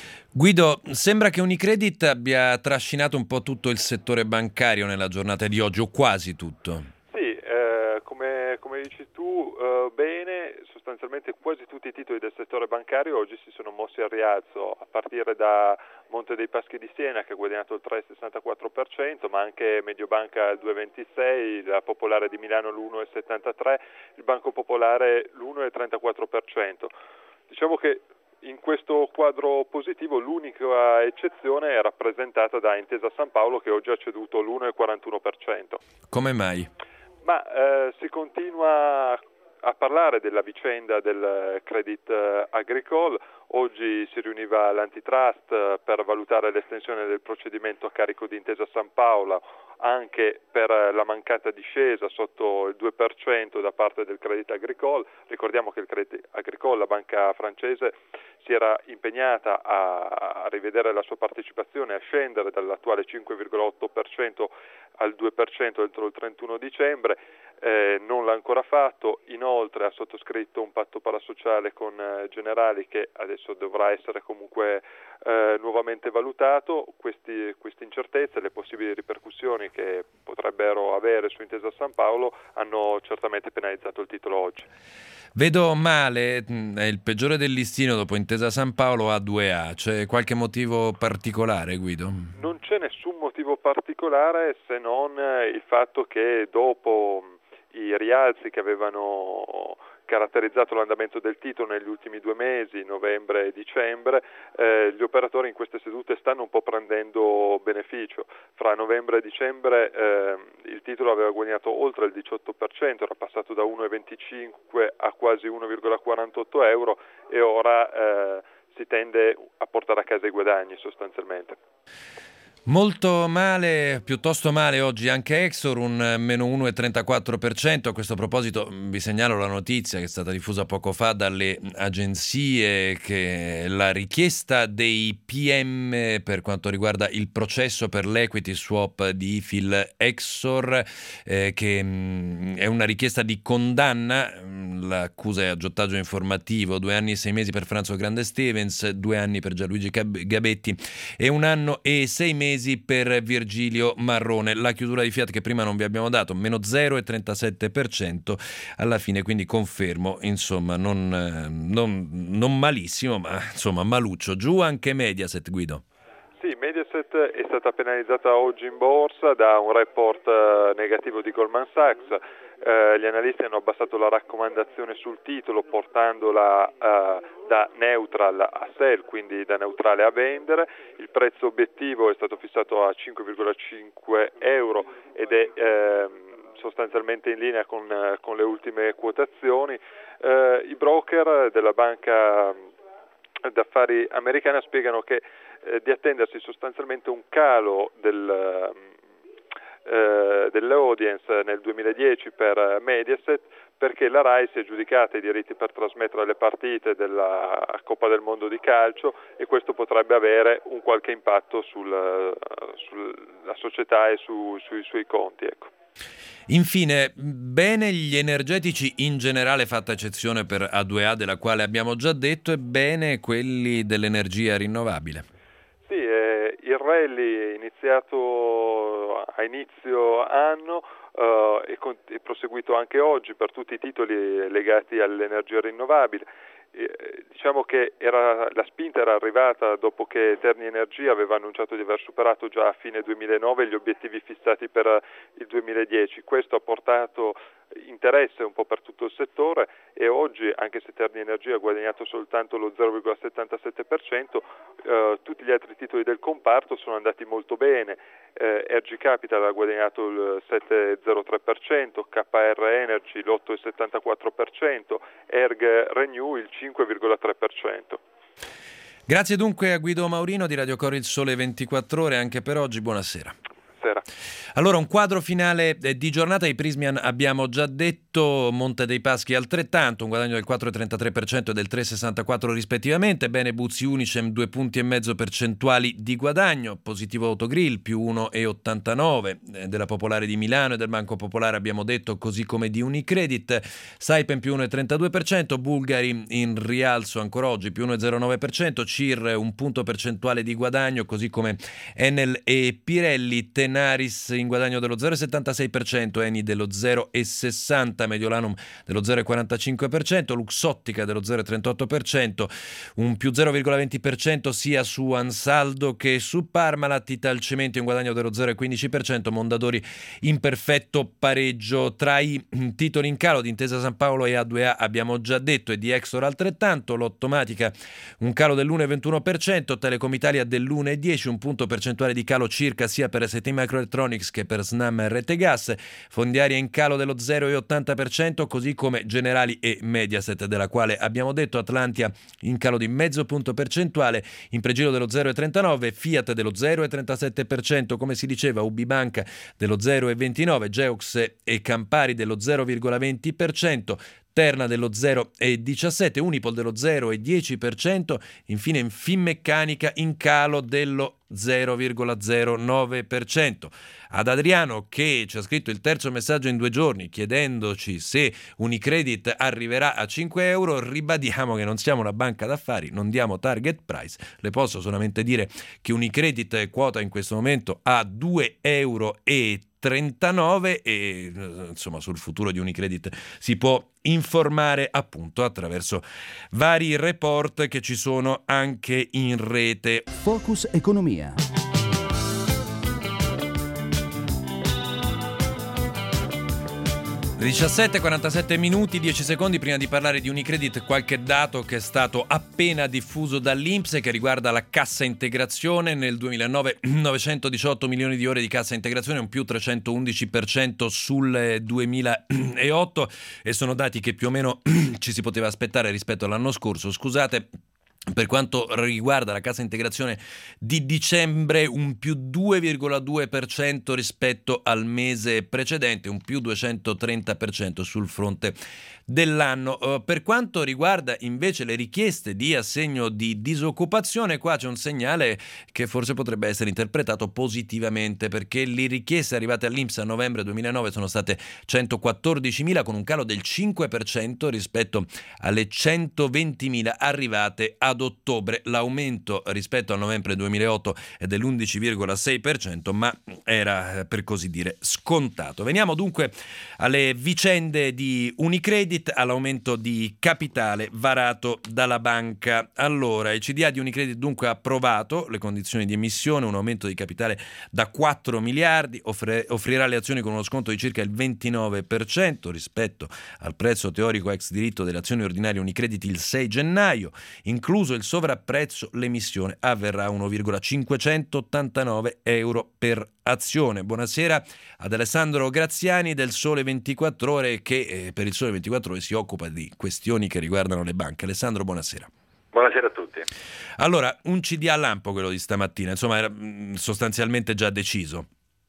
Guido, sembra che Unicredit abbia trascinato un po' tutto il settore bancario nella giornata di oggi, o quasi tutto. Sì, eh, come, come dici tu, eh, bene, sostanzialmente quasi tutti i titoli del settore bancario oggi si sono mossi al rialzo, a partire da Monte dei Paschi di Siena, che ha guadagnato il tre virgola sessantaquattro per cento, ma anche Mediobanca il due virgola ventisei, la Popolare di Milano l'uno virgola settantatré, il Banco Popolare l'uno virgola trentaquattro per cento. Diciamo che in questo quadro positivo l'unica eccezione è rappresentata da Intesa San Paolo, che oggi ha ceduto l'uno virgola quarantuno per cento. Come mai? Ma eh, si continua a parlare della vicenda del Crédit Agricole. Oggi si riuniva l'antitrust per valutare l'estensione del procedimento a carico di Intesa San Paolo anche per la mancata discesa sotto il due per cento da parte del Crédit Agricole. Ricordiamo che il Crédit Agricole, la banca francese, si era impegnata a rivedere la sua partecipazione, a scendere dall'attuale cinque virgola otto per cento al due per cento entro il trentuno dicembre. Eh, non l'ha ancora fatto. Inoltre ha sottoscritto un patto parasociale con eh, Generali, che adesso dovrà essere comunque eh, nuovamente valutato. Questi, queste incertezze, le possibili ripercussioni che potrebbero avere su Intesa San Paolo hanno certamente penalizzato il titolo oggi. Vedo male, è il peggiore del listino dopo Intesa San Paolo A due A. C'è qualche motivo particolare, Guido? Non c'è nessun motivo particolare, se non il fatto che dopo i rialzi che avevano caratterizzato l'andamento del titolo negli ultimi due mesi, novembre e dicembre, eh, gli operatori in queste sedute stanno un po' prendendo beneficio. Fra novembre e dicembre eh, il titolo aveva guadagnato oltre il diciotto per cento, era passato da uno virgola venticinque a quasi uno virgola quarantotto euro, e ora eh, si tende a portare a casa i guadagni sostanzialmente. Molto male, piuttosto male oggi anche Exor, un meno uno virgola trentaquattro per cento. A questo proposito vi segnalo la notizia che è stata diffusa poco fa dalle agenzie, che la richiesta dei P M per quanto riguarda il processo per l'equity swap di I F I L Exor, eh, che mh, è una richiesta di condanna. L'accusa è aggiottaggio informativo, due anni e sei mesi per Franzo Grande Stevens, due anni per Gianluigi Gabetti e un anno e sei mesi per Virgilio Marrone. La chiusura di Fiat, che prima non vi abbiamo dato, meno zero virgola trentasette per cento alla fine, quindi confermo, insomma, non, non, non malissimo, ma insomma maluccio. Giù anche Mediaset, Guido. Sì, Mediaset è stata penalizzata oggi in borsa da un report negativo di Goldman Sachs. Eh, gli analisti hanno abbassato la raccomandazione sul titolo, portandola eh, da neutral a sell, quindi da neutrale a vendere. Il prezzo obiettivo è stato fissato a cinque virgola cinque euro ed è eh, sostanzialmente in linea con, con le ultime quotazioni. Eh, I broker della banca d'affari americana spiegano che eh, di attendersi sostanzialmente un calo del Eh, dell'audience nel duemiladieci per Mediaset, perché la Rai si è aggiudicata i diritti per trasmettere le partite della Coppa del Mondo di calcio, e questo potrebbe avere un qualche impatto sul, sulla società e su, sui suoi conti, ecco. Infine, bene gli energetici in generale, fatta eccezione per A due A della quale abbiamo già detto, e bene quelli dell'energia rinnovabile. Sì, eh, il rally è iniziato a inizio anno uh, e, con- è proseguito anche oggi per tutti i titoli legati all'energia rinnovabile. Eh, diciamo che era, la spinta era arrivata dopo che Terni Energia aveva annunciato di aver superato già a fine duemilanove gli obiettivi fissati per il duemiladieci. Questo ha portato interesse un po' per tutto il settore, e oggi, anche se Terni Energia ha guadagnato soltanto lo zero virgola settantasette per cento, eh, tutti gli altri titoli del comparto sono andati molto bene. eh, R G Capital ha guadagnato il sette virgola zero tre per cento, K R Energy l'otto virgola settantaquattro per cento, Erg Renew il cinque virgola tre per cento. Grazie dunque a Guido Maurino di Radio Cori Il Sole ventiquattro Ore anche per oggi, buonasera. Buonasera. Allora, un quadro finale di giornata. I Prismian abbiamo già detto, Monte dei Paschi altrettanto, un guadagno del quattro virgola trentatré per cento e del tre virgola sessantaquattro per cento rispettivamente. Bene Buzzi Unicem, due punti e mezzo percentuali di guadagno. Positivo Autogrill, più uno virgola ottantanove della Popolare di Milano e del Banco Popolare abbiamo detto, così come di Unicredit. Saipem più uno virgola trentadue per cento, Bulgari in rialzo ancora oggi, più uno virgola zero nove per cento, C I R un punto percentuale di guadagno, così come Enel e Pirelli. Tenaris in guadagno dello zero virgola settantasei per cento, Eni dello zero virgola sessanta per cento, Mediolanum dello zero virgola quarantacinque per cento, Luxottica dello zero virgola trentotto per cento, un più zero virgola venti per cento sia su Ansaldo che su Parmalat. Italcemento in guadagno dello zero virgola quindici per cento, Mondadori in perfetto pareggio. Tra i titoli in calo di Intesa San Paolo e A due A abbiamo già detto, e di Exor altrettanto. Lottomatica un calo dell'uno virgola ventuno per cento, Telecom Italia dell'uno virgola dieci per cento, un punto percentuale di calo circa sia per S T Microelectronics che per Snam Rete Gas. Fondiaria in calo dello zero virgola ottanta per cento, così come Generali e Mediaset, della quale abbiamo detto. Atlantia in calo di mezzo punto percentuale, in pregiro dello zero virgola trentanove, Fiat dello zero virgola trentasette per cento, come si diceva, Ubibanca dello zero virgola ventinove, Geox e Campari dello zero virgola venti per cento, Terna dello zero virgola diciassette per cento, Unipol dello zero virgola dieci per cento, infine in Finmeccanica in calo dello zero virgola zero nove per cento. Ad Adriano, che ci ha scritto il terzo messaggio in due giorni chiedendoci se Unicredit arriverà a cinque euro, ribadiamo che non siamo una banca d'affari, non diamo target price. Le posso solamente dire che Unicredit è quota in questo momento a due virgola trentanove euro e insomma sul futuro di Unicredit si può informare appunto attraverso vari report che ci sono anche in rete. Focus Economia. diciassette e quarantasette minuti, dieci secondi prima di parlare di Unicredit. Qualche dato che è stato appena diffuso dall'Inps e che riguarda la cassa integrazione. Nel duemilanove novecentodiciotto milioni di ore di cassa integrazione, un più trecentoundici per cento sul duemilaotto, e sono dati che più o meno ci si poteva aspettare rispetto all'anno scorso. Scusate. Per quanto riguarda la cassa integrazione di dicembre, un più due virgola due per cento rispetto al mese precedente, un più duecentotrenta per cento sul fronte dell'anno. Uh, per quanto riguarda invece le richieste di assegno di disoccupazione, qua c'è un segnale che forse potrebbe essere interpretato positivamente, perché le richieste arrivate all'Inps a novembre duemilanove sono state centoquattordicimila, con un calo del cinque per cento rispetto alle centoventimila arrivate ad ottobre. L'aumento rispetto a novembre duemilaotto è dell'undici virgola sei per cento, ma era per così dire scontato. Veniamo dunque alle vicende di Unicredit, all'aumento di capitale varato dalla banca. Allora, il C D A di Unicredit dunque ha approvato le condizioni di emissione, un aumento di capitale da quattro miliardi, offre, offrirà le azioni con uno sconto di circa il ventinove per cento rispetto al prezzo teorico ex diritto delle azioni ordinarie Unicredit il sei gennaio, incluso il sovrapprezzo. L'emissione avverrà a uno virgola cinquecentottantanove euro per azione. Buonasera ad Alessandro Graziani del Sole ventiquattro Ore, che eh, per il Sole ventiquattro Ore si occupa di questioni che riguardano le banche. Alessandro, buonasera. Buonasera a tutti. Allora, un C D A lampo quello di stamattina, insomma era mh, sostanzialmente già deciso.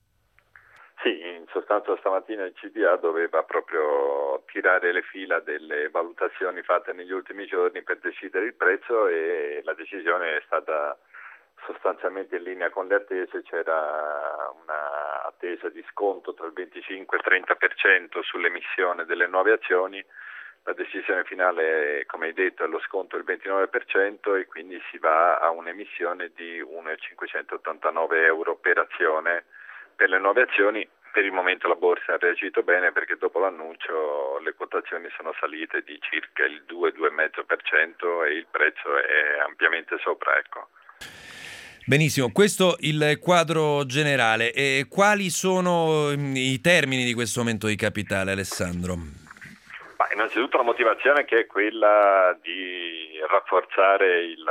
Sì, in sostanza stamattina il C D A doveva proprio tirare le fila delle valutazioni fatte negli ultimi giorni per decidere il prezzo, e la decisione è stata sostanzialmente in linea con le attese. C'era una attesa di sconto tra il venticinque e il trenta per cento sull'emissione delle nuove azioni. La decisione finale, come hai detto, è lo sconto del ventinove per cento, e quindi si va a un'emissione di uno virgola cinquecentottantanove euro per azione per le nuove azioni. Per il momento la borsa ha reagito bene, perché dopo l'annuncio le quotazioni sono salite di circa il due due virgola cinque per cento e il prezzo è ampiamente sopra, ecco. Benissimo, questo il quadro generale. E quali sono i termini di questo aumento di capitale, Alessandro? Ma innanzitutto la motivazione, che è quella di rafforzare il,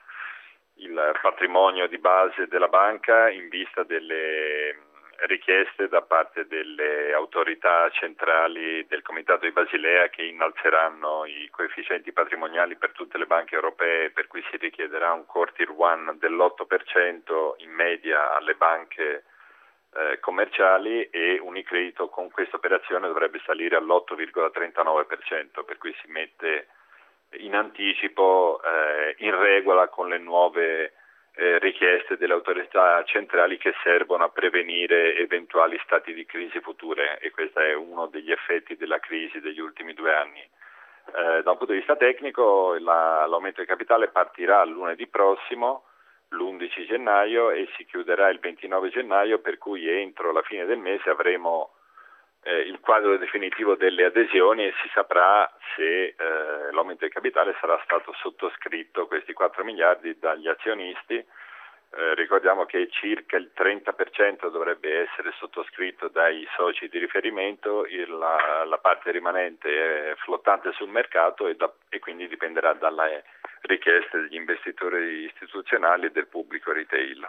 il patrimonio di base della banca in vista delle richieste da parte delle autorità centrali del Comitato di Basilea, che innalzeranno i coefficienti patrimoniali per tutte le banche europee, per cui si richiederà un core tier one dell'otto per cento in media alle banche eh, commerciali, e Unicredito con questa operazione dovrebbe salire all'otto virgola trentanove per cento, per cui si mette in anticipo eh, in regola con le nuove eh, richieste delle autorità centrali che servono a prevenire eventuali stati di crisi future, e questo è uno degli effetti della crisi degli ultimi due anni. Eh, da un punto di vista tecnico la, l'aumento di capitale partirà lunedì prossimo, l'undici gennaio, e si chiuderà il ventinove gennaio, per cui entro la fine del mese avremo eh, il quadro definitivo delle adesioni e si saprà se eh, l'aumento di capitale sarà stato sottoscritto, questi quattro miliardi, dagli azionisti. Eh, ricordiamo che circa il trenta per cento dovrebbe essere sottoscritto dai soci di riferimento, il, la, la parte rimanente è flottante sul mercato e, da, e quindi dipenderà dalle richieste degli investitori istituzionali e del pubblico retail.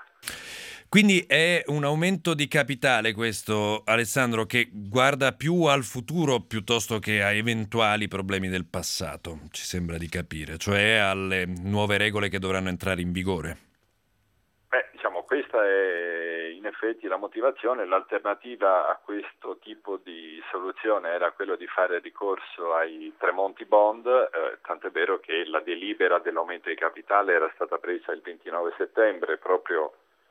Quindi è un aumento di capitale questo, Alessandro, che guarda più al futuro piuttosto che a eventuali problemi del passato, ci sembra di capire, cioè alle nuove regole che dovranno entrare in vigore. Beh, diciamo, questa è in effetti la motivazione. L'alternativa a questo tipo di soluzione era quello di fare ricorso ai Tremonti Bond, eh, tant'è vero che la delibera dell'aumento di capitale era stata presa il ventinove settembre, proprio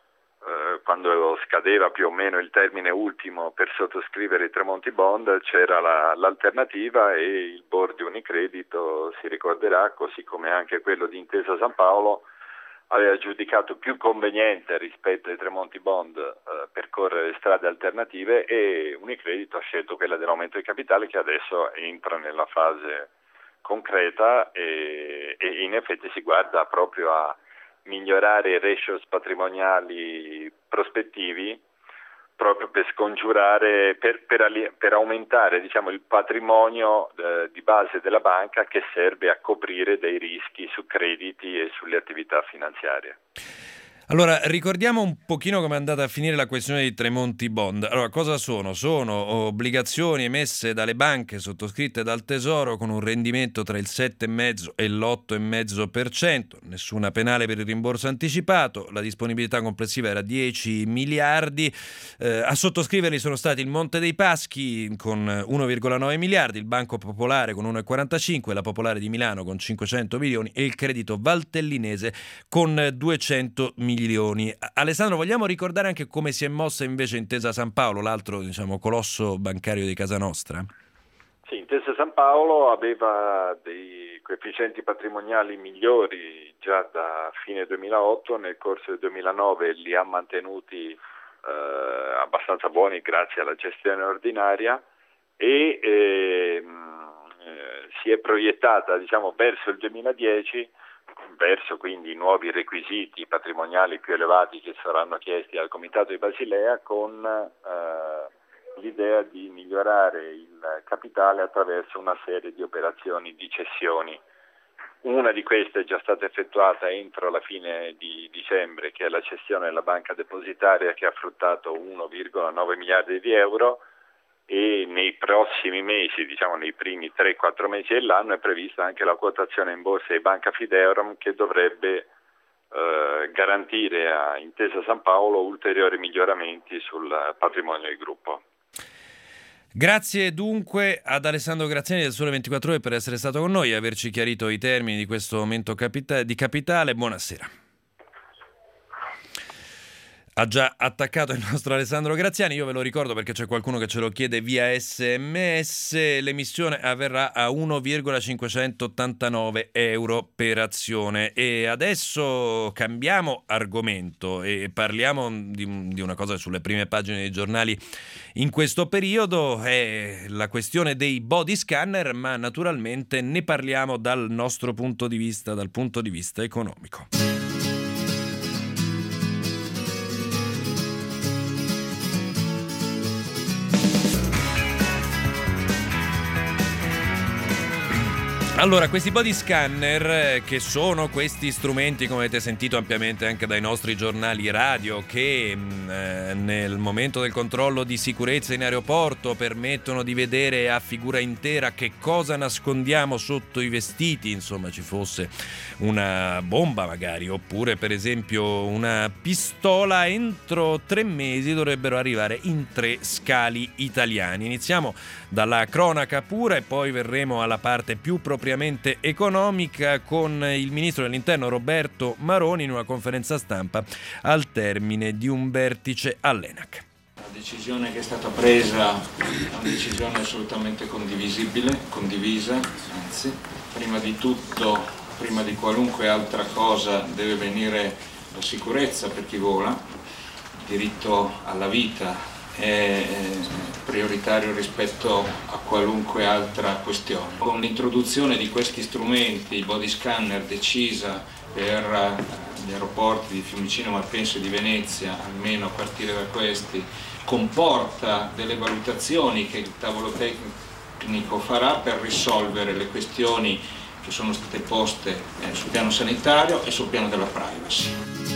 eh, quando scadeva più o meno il termine ultimo per sottoscrivere i Tremonti Bond. C'era la, l'alternativa, e il board di Unicredito, si ricorderà, così come anche quello di Intesa San Paolo, aveva giudicato più conveniente rispetto ai Tremonti Bond eh, percorrere strade alternative, e Unicredito ha scelto quella dell'aumento di capitale, che adesso entra nella fase concreta e, e in effetti si guarda proprio a migliorare i ratios patrimoniali prospettivi, proprio per scongiurare, per, per, per aumentare, diciamo, il patrimonio eh, di base della banca, che serve a coprire dei rischi su crediti e sulle attività finanziarie. Allora, ricordiamo un pochino come è andata a finire la questione dei Tremonti Bond. Allora, cosa sono? Sono obbligazioni emesse dalle banche, sottoscritte dal Tesoro, con un rendimento tra il sette virgola cinque e l'otto virgola cinque per cento, nessuna penale per il rimborso anticipato, la disponibilità complessiva era dieci miliardi, eh, a sottoscriverli sono stati il Monte dei Paschi con uno virgola nove miliardi, il Banco Popolare con uno virgola quarantacinque, la Popolare di Milano con cinquecento milioni e il Credito Valtellinese con duecento milioni. Milioni. Alessandro, vogliamo ricordare anche come si è mossa invece Intesa San Paolo, l'altro, diciamo, colosso bancario di casa nostra? Sì, Intesa San Paolo aveva dei coefficienti patrimoniali migliori già da fine duemilaotto, nel corso del duemilanove li ha mantenuti eh, abbastanza buoni grazie alla gestione ordinaria, e eh, si è proiettata, diciamo, verso il duemiladieci, verso quindi i nuovi requisiti patrimoniali più elevati che saranno chiesti al Comitato di Basilea, con eh, l'idea di migliorare il capitale attraverso una serie di operazioni di cessioni. Una di queste è già stata effettuata entro la fine di dicembre, che è la cessione della banca depositaria, che ha fruttato uno virgola nove miliardi di euro, e nei prossimi mesi, diciamo nei primi tre quattro mesi dell'anno, è prevista anche la quotazione in borsa di Banca Fideuram, che dovrebbe eh, garantire a Intesa San Paolo ulteriori miglioramenti sul patrimonio del gruppo. Grazie dunque ad Alessandro Graziani del Sole ventiquattro Ore per essere stato con noi e averci chiarito i termini di questo aumento capita- di capitale. Buonasera. Ha già attaccato il nostro Alessandro Graziani, io ve lo ricordo perché c'è qualcuno che ce lo chiede via sms, l'emissione avverrà a uno virgola cinquecentottantanove euro per azione. E adesso cambiamo argomento e parliamo di, di una cosa sulle prime pagine dei giornali in questo periodo, è la questione dei body scanner, ma naturalmente ne parliamo dal nostro punto di vista, dal punto di vista economico. Allora, questi body scanner, che sono questi strumenti, come avete sentito ampiamente anche dai nostri giornali radio, che eh, nel momento del controllo di sicurezza in aeroporto permettono di vedere a figura intera che cosa nascondiamo sotto i vestiti, insomma ci fosse una bomba magari, oppure per esempio una pistola, entro tre mesi dovrebbero arrivare in tre scali italiani. Iniziamo dalla cronaca pura e poi verremo alla parte più propriamente economica con il ministro dell'Interno Roberto Maroni in una conferenza stampa al termine di un vertice all'ENAC. La decisione che è stata presa è una decisione assolutamente condivisibile, condivisa, anzi, prima di tutto, prima di qualunque altra cosa deve venire la sicurezza per chi vola, il diritto alla vita è prioritario rispetto a qualunque altra questione. Con l'introduzione di questi strumenti, i body scanner decisa per gli aeroporti di Fiumicino, ma penso di Venezia, almeno a partire da questi, comporta delle valutazioni che il tavolo tecnico farà per risolvere le questioni che sono state poste eh, sul piano sanitario e sul piano della privacy.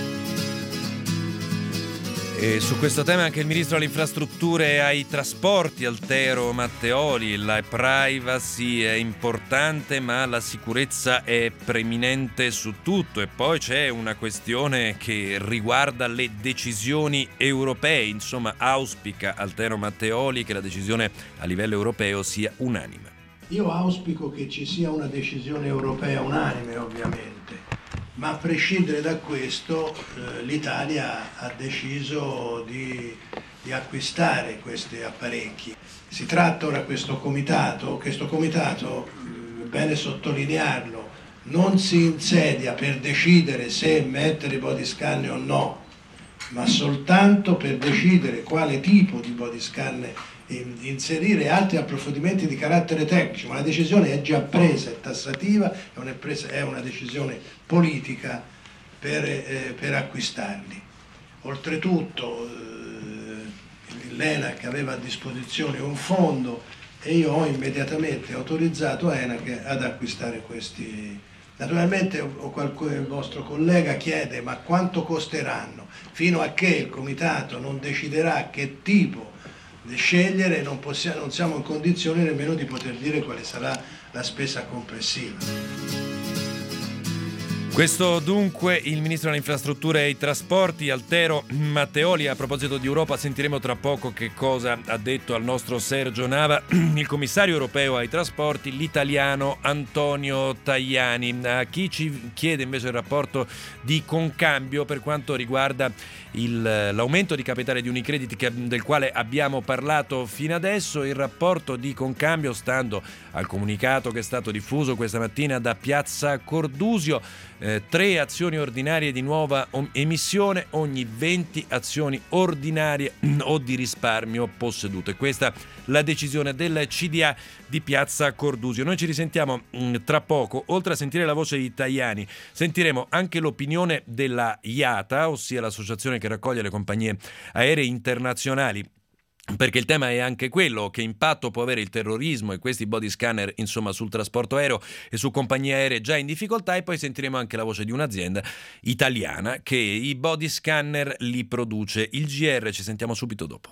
E su questo tema anche il ministro alle infrastrutture e ai trasporti Altero Matteoli. La privacy è importante, ma la sicurezza è preminente su tutto. E poi c'è una questione che riguarda le decisioni europee. Insomma, auspica Altero Matteoli che la decisione a livello europeo sia unanime. Io auspico che ci sia una decisione europea unanime, ovviamente. Ma a prescindere da questo, eh, l'Italia ha deciso di, di acquistare questi apparecchi. Si tratta ora di questo comitato, questo comitato, è bene sottolinearlo, non si insedia per decidere se mettere i body scanner o no, ma soltanto per decidere quale tipo di body scanner inserire, altri approfondimenti di carattere tecnico, ma la decisione è già presa, è tassativa, è una, presa, è una decisione politica per, eh, per acquistarli. Oltretutto eh, l'ENAC aveva a disposizione un fondo e io ho immediatamente autorizzato ENAC ad acquistare questi. Naturalmente o qualcuno del vostro collega chiede ma quanto costeranno? Fino a che il comitato non deciderà che tipo di scegliere non, possiamo, non siamo in condizione nemmeno di poter dire quale sarà la spesa complessiva. Questo dunque il ministro delle infrastrutture e ai trasporti Altero Matteoli. A proposito di Europa sentiremo tra poco che cosa ha detto al nostro Sergio Nava il commissario europeo ai trasporti, l'italiano Antonio Tajani. A chi ci chiede invece il rapporto di Concambio per quanto riguarda il, l'aumento di capitale di Unicredit che, del quale abbiamo parlato fino adesso, il rapporto di Concambio, stando al comunicato che è stato diffuso questa mattina da Piazza Cordusio, eh, tre azioni ordinarie di nuova emissione ogni venti azioni ordinarie o di risparmio possedute. Questa la decisione del C D A di Piazza Cordusio. Noi ci risentiamo mh, tra poco. Oltre a sentire la voce di Tajani, sentiremo anche l'opinione della I A T A, ossia l'associazione che raccoglie le compagnie aeree internazionali, perché il tema è anche quello: che impatto può avere il terrorismo e questi body scanner insomma sul trasporto aereo e su compagnie aeree già in difficoltà. E poi sentiremo anche la voce di un'azienda italiana che i body scanner li produce. Il G R ci sentiamo subito dopo.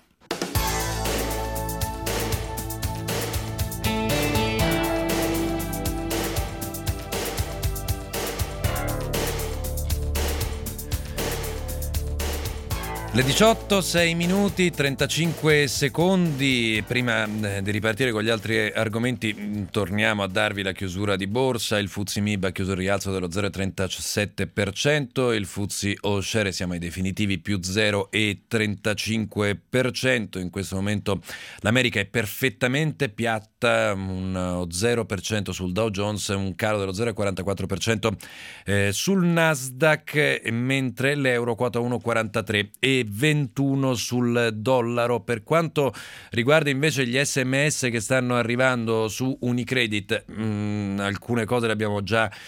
Le diciotto, sei minuti, trentacinque secondi. Prima di ripartire con gli altri argomenti torniamo a darvi la chiusura di borsa. Il F T S E M I B ha chiuso il rialzo dello zero virgola trentasette per cento, il F T S E All Share siamo ai definitivi più zero virgola trentacinque per cento. In questo momento l'America è perfettamente piatta, un zero per cento sul Dow Jones, un calo dello zero virgola quarantaquattro per cento eh, sul Nasdaq, mentre l'euro quota uno virgola quarantatré e ventuno sul dollaro. Per quanto riguarda invece gli sms che stanno arrivando su Unicredit, mh, alcune cose le abbiamo già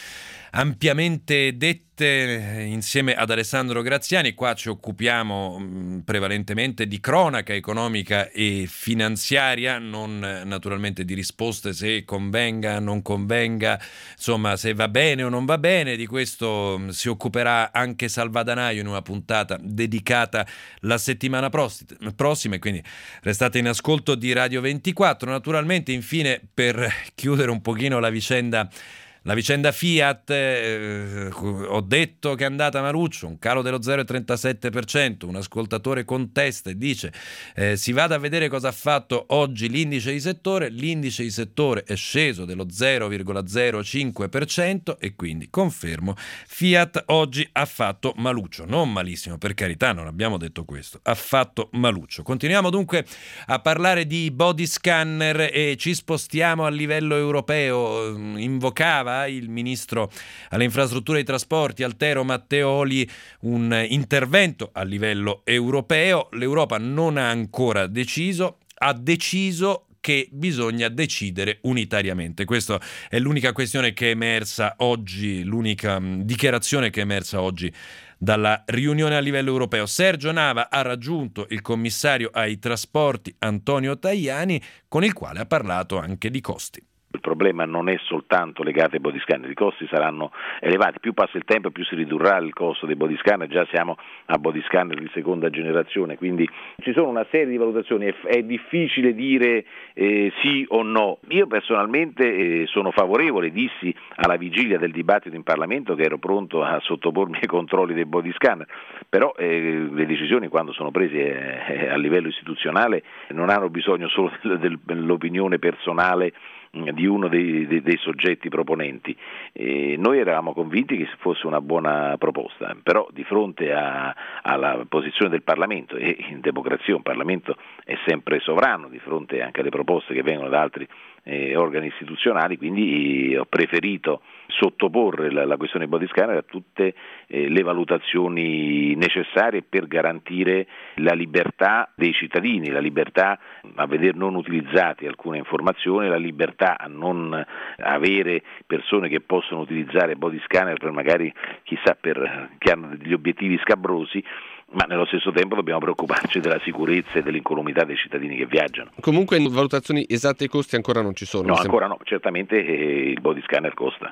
ampiamente dette insieme ad Alessandro Graziani. Qua ci occupiamo mh, prevalentemente di cronaca economica e finanziaria, non naturalmente di risposte se convenga, non convenga, insomma se va bene o non va bene. Di questo mh, si occuperà anche Salvadanaio in una puntata dedicata la settimana prossima, e quindi restate in ascolto di Radio ventiquattro. Naturalmente, infine, per chiudere un pochino la vicenda La vicenda Fiat, eh, ho detto che è andata maluccio, un calo dello zero virgola trentasette per cento, un ascoltatore contesta e dice eh, si vada a vedere cosa ha fatto oggi l'indice di settore, l'indice di settore è sceso dello zero virgola zero cinque per cento e quindi confermo, Fiat oggi ha fatto maluccio, non malissimo, per carità, non abbiamo detto questo, ha fatto maluccio. Continuiamo dunque a parlare di body scanner e ci spostiamo a livello europeo. Invocava il ministro alle infrastrutture e ai trasporti Altero Matteoli un intervento a livello europeo. L'Europa non ha ancora deciso, ha deciso che bisogna decidere unitariamente. Questa è l'unica questione che è emersa oggi, l'unica dichiarazione che è emersa oggi dalla riunione a livello europeo. Sergio Nava ha raggiunto il commissario ai trasporti Antonio Tajani, con il quale ha parlato anche di costi. Il problema non è soltanto legato ai body scanner, i costi saranno elevati, più passa il tempo più si ridurrà il costo dei body scanner, già siamo a body scanner di seconda generazione, quindi ci sono una serie di valutazioni, è, è difficile dire eh, sì o no. Io personalmente eh, sono favorevole, dissi alla vigilia del dibattito in Parlamento che ero pronto a sottopormi ai controlli dei body scanner, però eh, le decisioni quando sono prese eh, a livello istituzionale non hanno bisogno solo del, dell'opinione personale di uno dei, dei, dei soggetti proponenti. E noi eravamo convinti che fosse una buona proposta, però di fronte a, alla posizione del Parlamento, e in democrazia un Parlamento è sempre sovrano di fronte anche alle proposte che vengono da altri eh, organi istituzionali, quindi ho preferito sottoporre la, la questione body scanner a tutte eh, le valutazioni necessarie per garantire la libertà dei cittadini, la libertà a vedere non utilizzate alcune informazioni, la libertà a non avere persone che possono utilizzare body scanner per magari chissà per che hanno degli obiettivi scabrosi, ma nello stesso tempo dobbiamo preoccuparci della sicurezza e dell'incolumità dei cittadini che viaggiano. Comunque valutazioni esatte e costi ancora non ci sono? No, ancora no, certamente eh, il body scanner costa.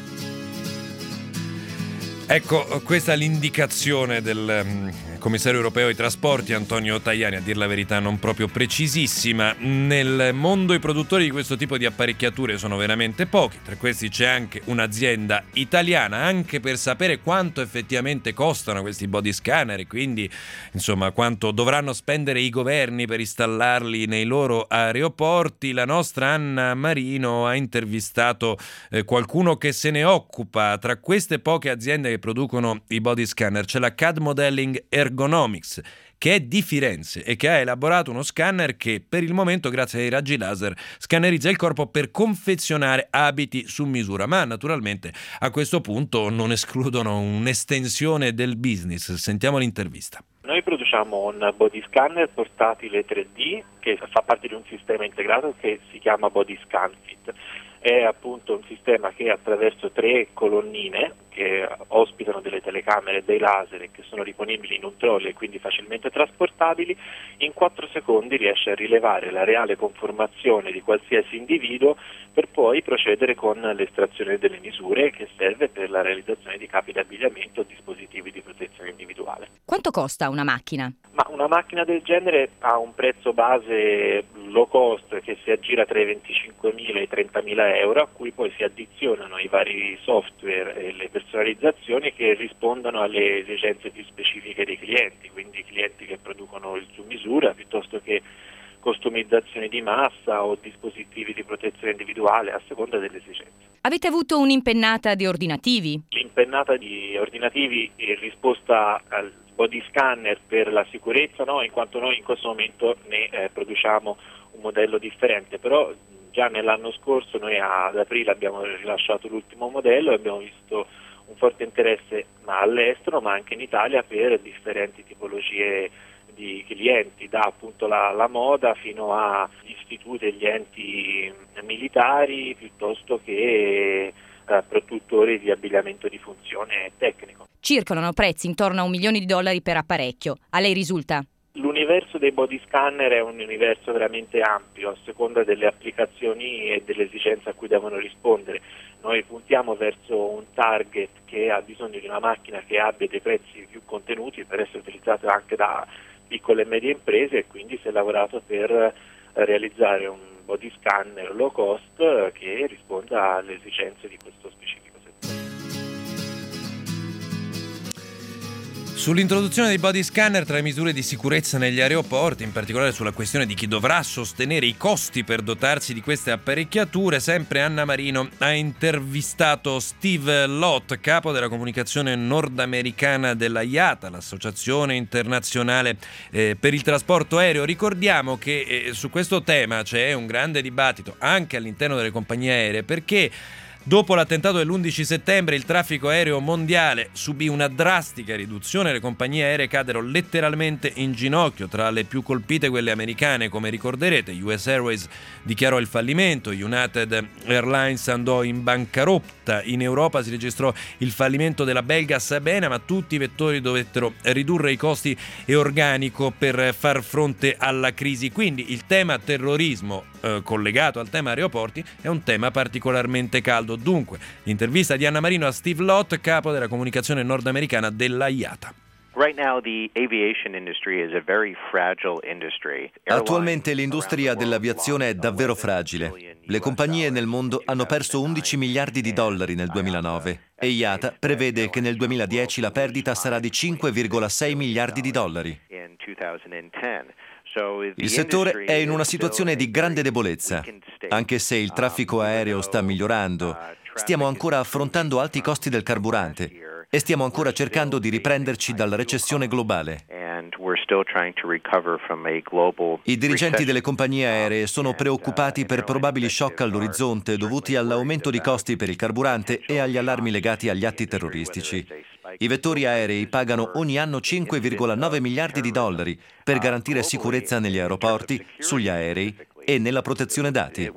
Ecco, questa è l'indicazione del um, commissario europeo ai trasporti Antonio Tajani, a dir la verità non proprio precisissima. Nel mondo i produttori di questo tipo di apparecchiature sono veramente pochi, tra questi c'è anche un'azienda italiana, anche per sapere quanto effettivamente costano questi body scanner e quindi insomma quanto dovranno spendere i governi per installarli nei loro aeroporti. La nostra Anna Marino ha intervistato eh, qualcuno che se ne occupa. Tra queste poche aziende che producono i body scanner c'è la C A D Modeling Ergonomics, che è di Firenze e che ha elaborato uno scanner che per il momento, grazie ai raggi laser, scannerizza il corpo per confezionare abiti su misura, ma naturalmente a questo punto non escludono un'estensione del business. Sentiamo l'intervista. Noi produciamo un body scanner portatile tre D che fa parte di un sistema integrato che si chiama Body Scan Fit. È appunto un sistema che attraverso tre colonnine che ospitano delle telecamere e dei laser e che sono riponibili in un trolley e quindi facilmente trasportabili, in quattro secondi riesce a rilevare la reale conformazione di qualsiasi individuo per poi procedere con l'estrazione delle misure che serve per la realizzazione di capi d'abbigliamento o dispositivi di protezione individuale. Quanto costa una macchina? Ma una macchina del genere ha un prezzo base low cost che si aggira tra i venticinquemila e i trentamila euro, a cui poi si addizionano i vari software e le personalizzazioni che rispondono alle esigenze più specifiche dei clienti, quindi clienti che producono il su misura piuttosto che customizzazioni di massa o dispositivi di protezione individuale a seconda delle esigenze. Avete avuto un'impennata di ordinativi? L'impennata di ordinativi in risposta al body scanner per la sicurezza, no, in quanto noi in questo momento ne eh, produciamo un modello differente, però già nell'anno scorso noi ad aprile abbiamo rilasciato l'ultimo modello e abbiamo visto un forte interesse ma all'estero ma anche in Italia per differenti tipologie di clienti, da appunto la, la moda fino agli istituti e gli enti militari piuttosto che eh, produttori di abbigliamento di funzione tecnico. Circolano prezzi intorno a un milione di dollari per apparecchio. A lei risulta? L'universo dei body scanner è un universo veramente ampio a seconda delle applicazioni e delle esigenze a cui devono rispondere. Noi puntiamo verso un target che ha bisogno di una macchina che abbia dei prezzi più contenuti per essere utilizzata anche da piccole e medie imprese, e quindi si è lavorato per realizzare un body scanner low cost che risponda alle esigenze di questo specifico settore. Sull'introduzione dei body scanner tra le misure di sicurezza negli aeroporti, in particolare sulla questione di chi dovrà sostenere i costi per dotarsi di queste apparecchiature, sempre Anna Marino ha intervistato Steve Lott, capo della comunicazione nordamericana della I A T A, l'Associazione Internazionale eh, per il Trasporto Aereo. Ricordiamo che eh, su questo tema c'è un grande dibattito anche all'interno delle compagnie aeree, perché dopo l'attentato dell'undici settembre il traffico aereo mondiale subì una drastica riduzione, le compagnie aeree caddero letteralmente in ginocchio, tra le più colpite quelle americane, come ricorderete. U S Airways dichiarò il fallimento, United Airlines andò in bancarotta, in Europa si registrò il fallimento della belga Sabena, ma tutti i vettori dovettero ridurre i costi e organico per far fronte alla crisi. Quindi il tema terrorismo eh, collegato al tema aeroporti è un tema particolarmente caldo. Dunque, l'intervista di Anna Marino a Steve Lott, capo della comunicazione nordamericana della I A T A. Attualmente l'industria dell'aviazione è davvero fragile. Le compagnie nel mondo hanno perso undici miliardi di dollari nel duemilanove e I A T A prevede che nel duemiladieci la perdita sarà di cinque virgola sei miliardi di dollari. Il settore è in una situazione di grande debolezza. Anche se il traffico aereo sta migliorando, stiamo ancora affrontando alti costi del carburante e stiamo ancora cercando di riprenderci dalla recessione globale. I dirigenti delle compagnie aeree sono preoccupati per probabili shock all'orizzonte dovuti all'aumento di costi per il carburante e agli allarmi legati agli atti terroristici. I vettori aerei pagano ogni anno cinque virgola nove miliardi di dollari per garantire sicurezza negli aeroporti, sugli aerei e nella protezione dati.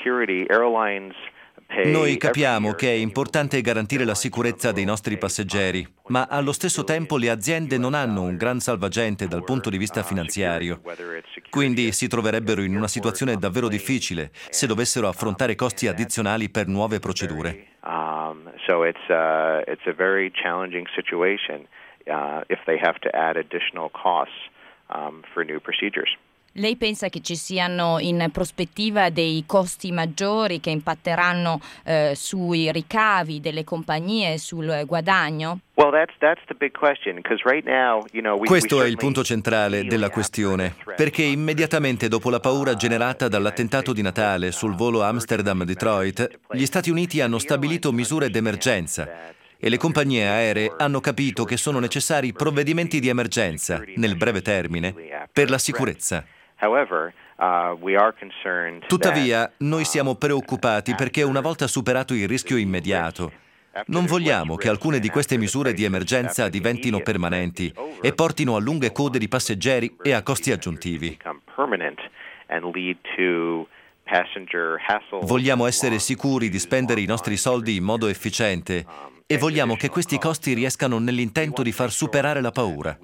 Noi capiamo che è importante garantire la sicurezza dei nostri passeggeri, ma allo stesso tempo le aziende non hanno un gran salvagente dal punto di vista finanziario. Quindi si troverebbero in una situazione davvero difficile se dovessero affrontare costi addizionali per nuove procedure. Um, so it's uh, it's a very challenging situation uh, if they have to add additional costs um, for new procedures. Lei pensa che ci siano in prospettiva dei costi maggiori che impatteranno eh, sui ricavi delle compagnie, sul guadagno? Well, that's that's the big question, because right now, you know, we, Questo è il punto centrale della questione, perché immediatamente dopo la paura generata dall'attentato di Natale sul volo Amsterdam-Detroit, gli Stati Uniti hanno stabilito misure d'emergenza e le compagnie aeree hanno capito che sono necessari provvedimenti di emergenza, nel breve termine, per la sicurezza. Tuttavia, noi siamo preoccupati perché una volta superato il rischio immediato, non vogliamo che alcune di queste misure di emergenza diventino permanenti e portino a lunghe code di passeggeri e a costi aggiuntivi. Vogliamo essere sicuri di spendere i nostri soldi in modo efficiente e vogliamo che questi costi riescano nell'intento di far superare la paura.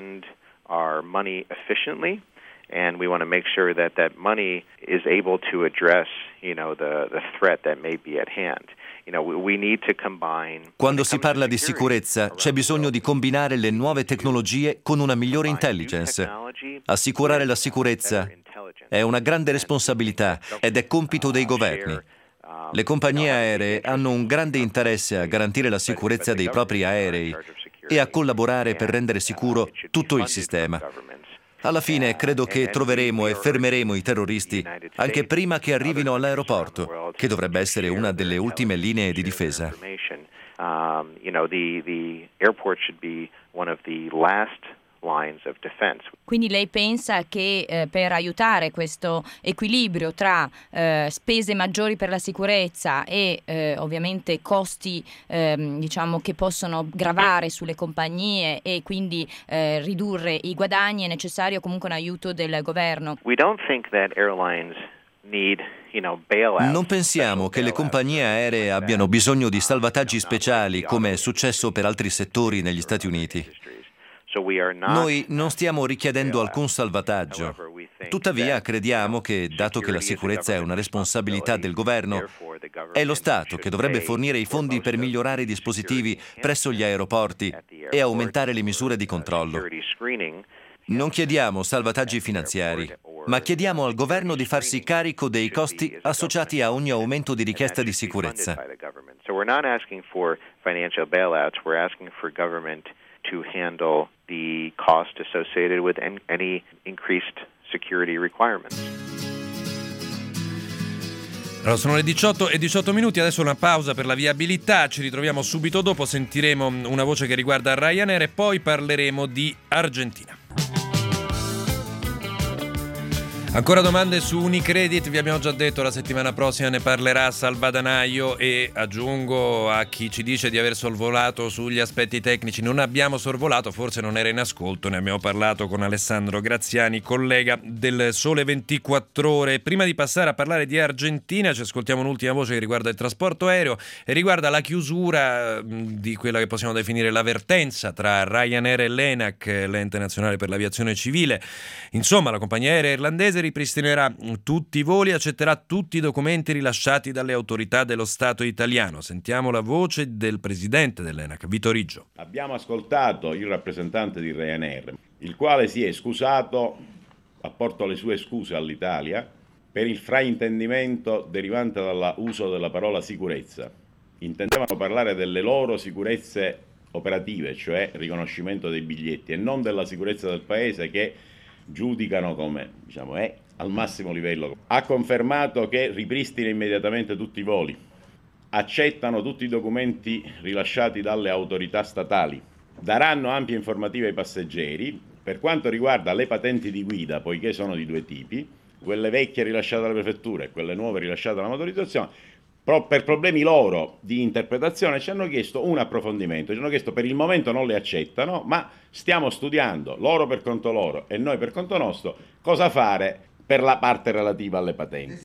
And we want to make sure that that money is able to address, you know, the the threat that may be at hand. You know, we need to combine. Quando si parla di sicurezza, c'è bisogno di combinare le nuove tecnologie con una migliore intelligence. Assicurare la sicurezza è una grande responsabilità ed è compito dei governi. Le compagnie aeree hanno un grande interesse a garantire la sicurezza dei propri aerei e a collaborare per rendere sicuro tutto il sistema. Alla fine credo che troveremo e fermeremo i terroristi anche prima che arrivino all'aeroporto, che dovrebbe essere una delle ultime linee di difesa. Um, you know, the the airport should be one of the last lines of defense. Quindi lei pensa che eh, per aiutare questo equilibrio tra eh, spese maggiori per la sicurezza e eh, ovviamente costi eh, diciamo che possono gravare sulle compagnie e quindi eh, ridurre i guadagni, è necessario comunque un aiuto del governo? We don't think that airlines need Non pensiamo che le compagnie aeree abbiano bisogno di salvataggi speciali come è successo per altri settori negli Stati Uniti. Noi non stiamo richiedendo alcun salvataggio. Tuttavia crediamo che, dato che la sicurezza è una responsabilità del governo, è lo Stato che dovrebbe fornire i fondi per migliorare i dispositivi presso gli aeroporti e aumentare le misure di controllo. Non chiediamo salvataggi finanziari, ma chiediamo al governo di farsi carico dei costi associati a ogni aumento di richiesta di sicurezza. So we're not asking for financial bailouts, we're asking for government to handle the cost associated with any increased security requirements. Allora, sono le diciotto e diciotto minuti, adesso una pausa per la viabilità, ci ritroviamo subito dopo, sentiremo una voce che riguarda Ryanair e poi parleremo di Argentina. Ancora domande su Unicredit, vi abbiamo già detto la settimana prossima ne parlerà Salvadanaio e aggiungo a chi ci dice di aver sorvolato sugli aspetti tecnici, non abbiamo sorvolato, forse non era in ascolto, ne abbiamo parlato con Alessandro Graziani, collega del Sole ventiquattro Ore. Prima di passare a parlare di Argentina ci ascoltiamo un'ultima voce che riguarda il trasporto aereo e riguarda la chiusura di quella che possiamo definire la vertenza tra Ryanair e l'ENAC, l'ente nazionale per l'aviazione civile. Insomma, la compagnia aerea irlandese ripristinerà tutti i voli e accetterà tutti i documenti rilasciati dalle autorità dello Stato italiano. Sentiamo la voce del presidente dell'ENAC, Vito Riggio. Abbiamo ascoltato il rappresentante di Ryanair, il quale si è scusato, apporto le sue scuse all'Italia, per il fraintendimento derivante dall'uso della parola sicurezza. Intendevano parlare delle loro sicurezze operative, cioè riconoscimento dei biglietti, e non della sicurezza del paese che giudicano come, diciamo, è al massimo livello. Ha confermato che ripristina immediatamente tutti i voli, accettano tutti i documenti rilasciati dalle autorità statali, daranno ampie informative ai passeggeri. Per quanto riguarda le patenti di guida, poiché sono di due tipi, quelle vecchie rilasciate dalla prefettura e quelle nuove rilasciate dalla motorizzazione, per problemi loro di interpretazione ci hanno chiesto un approfondimento, ci hanno chiesto, per il momento non le accettano, ma stiamo studiando, loro per conto loro e noi per conto nostro, cosa fare per la parte relativa alle patenti.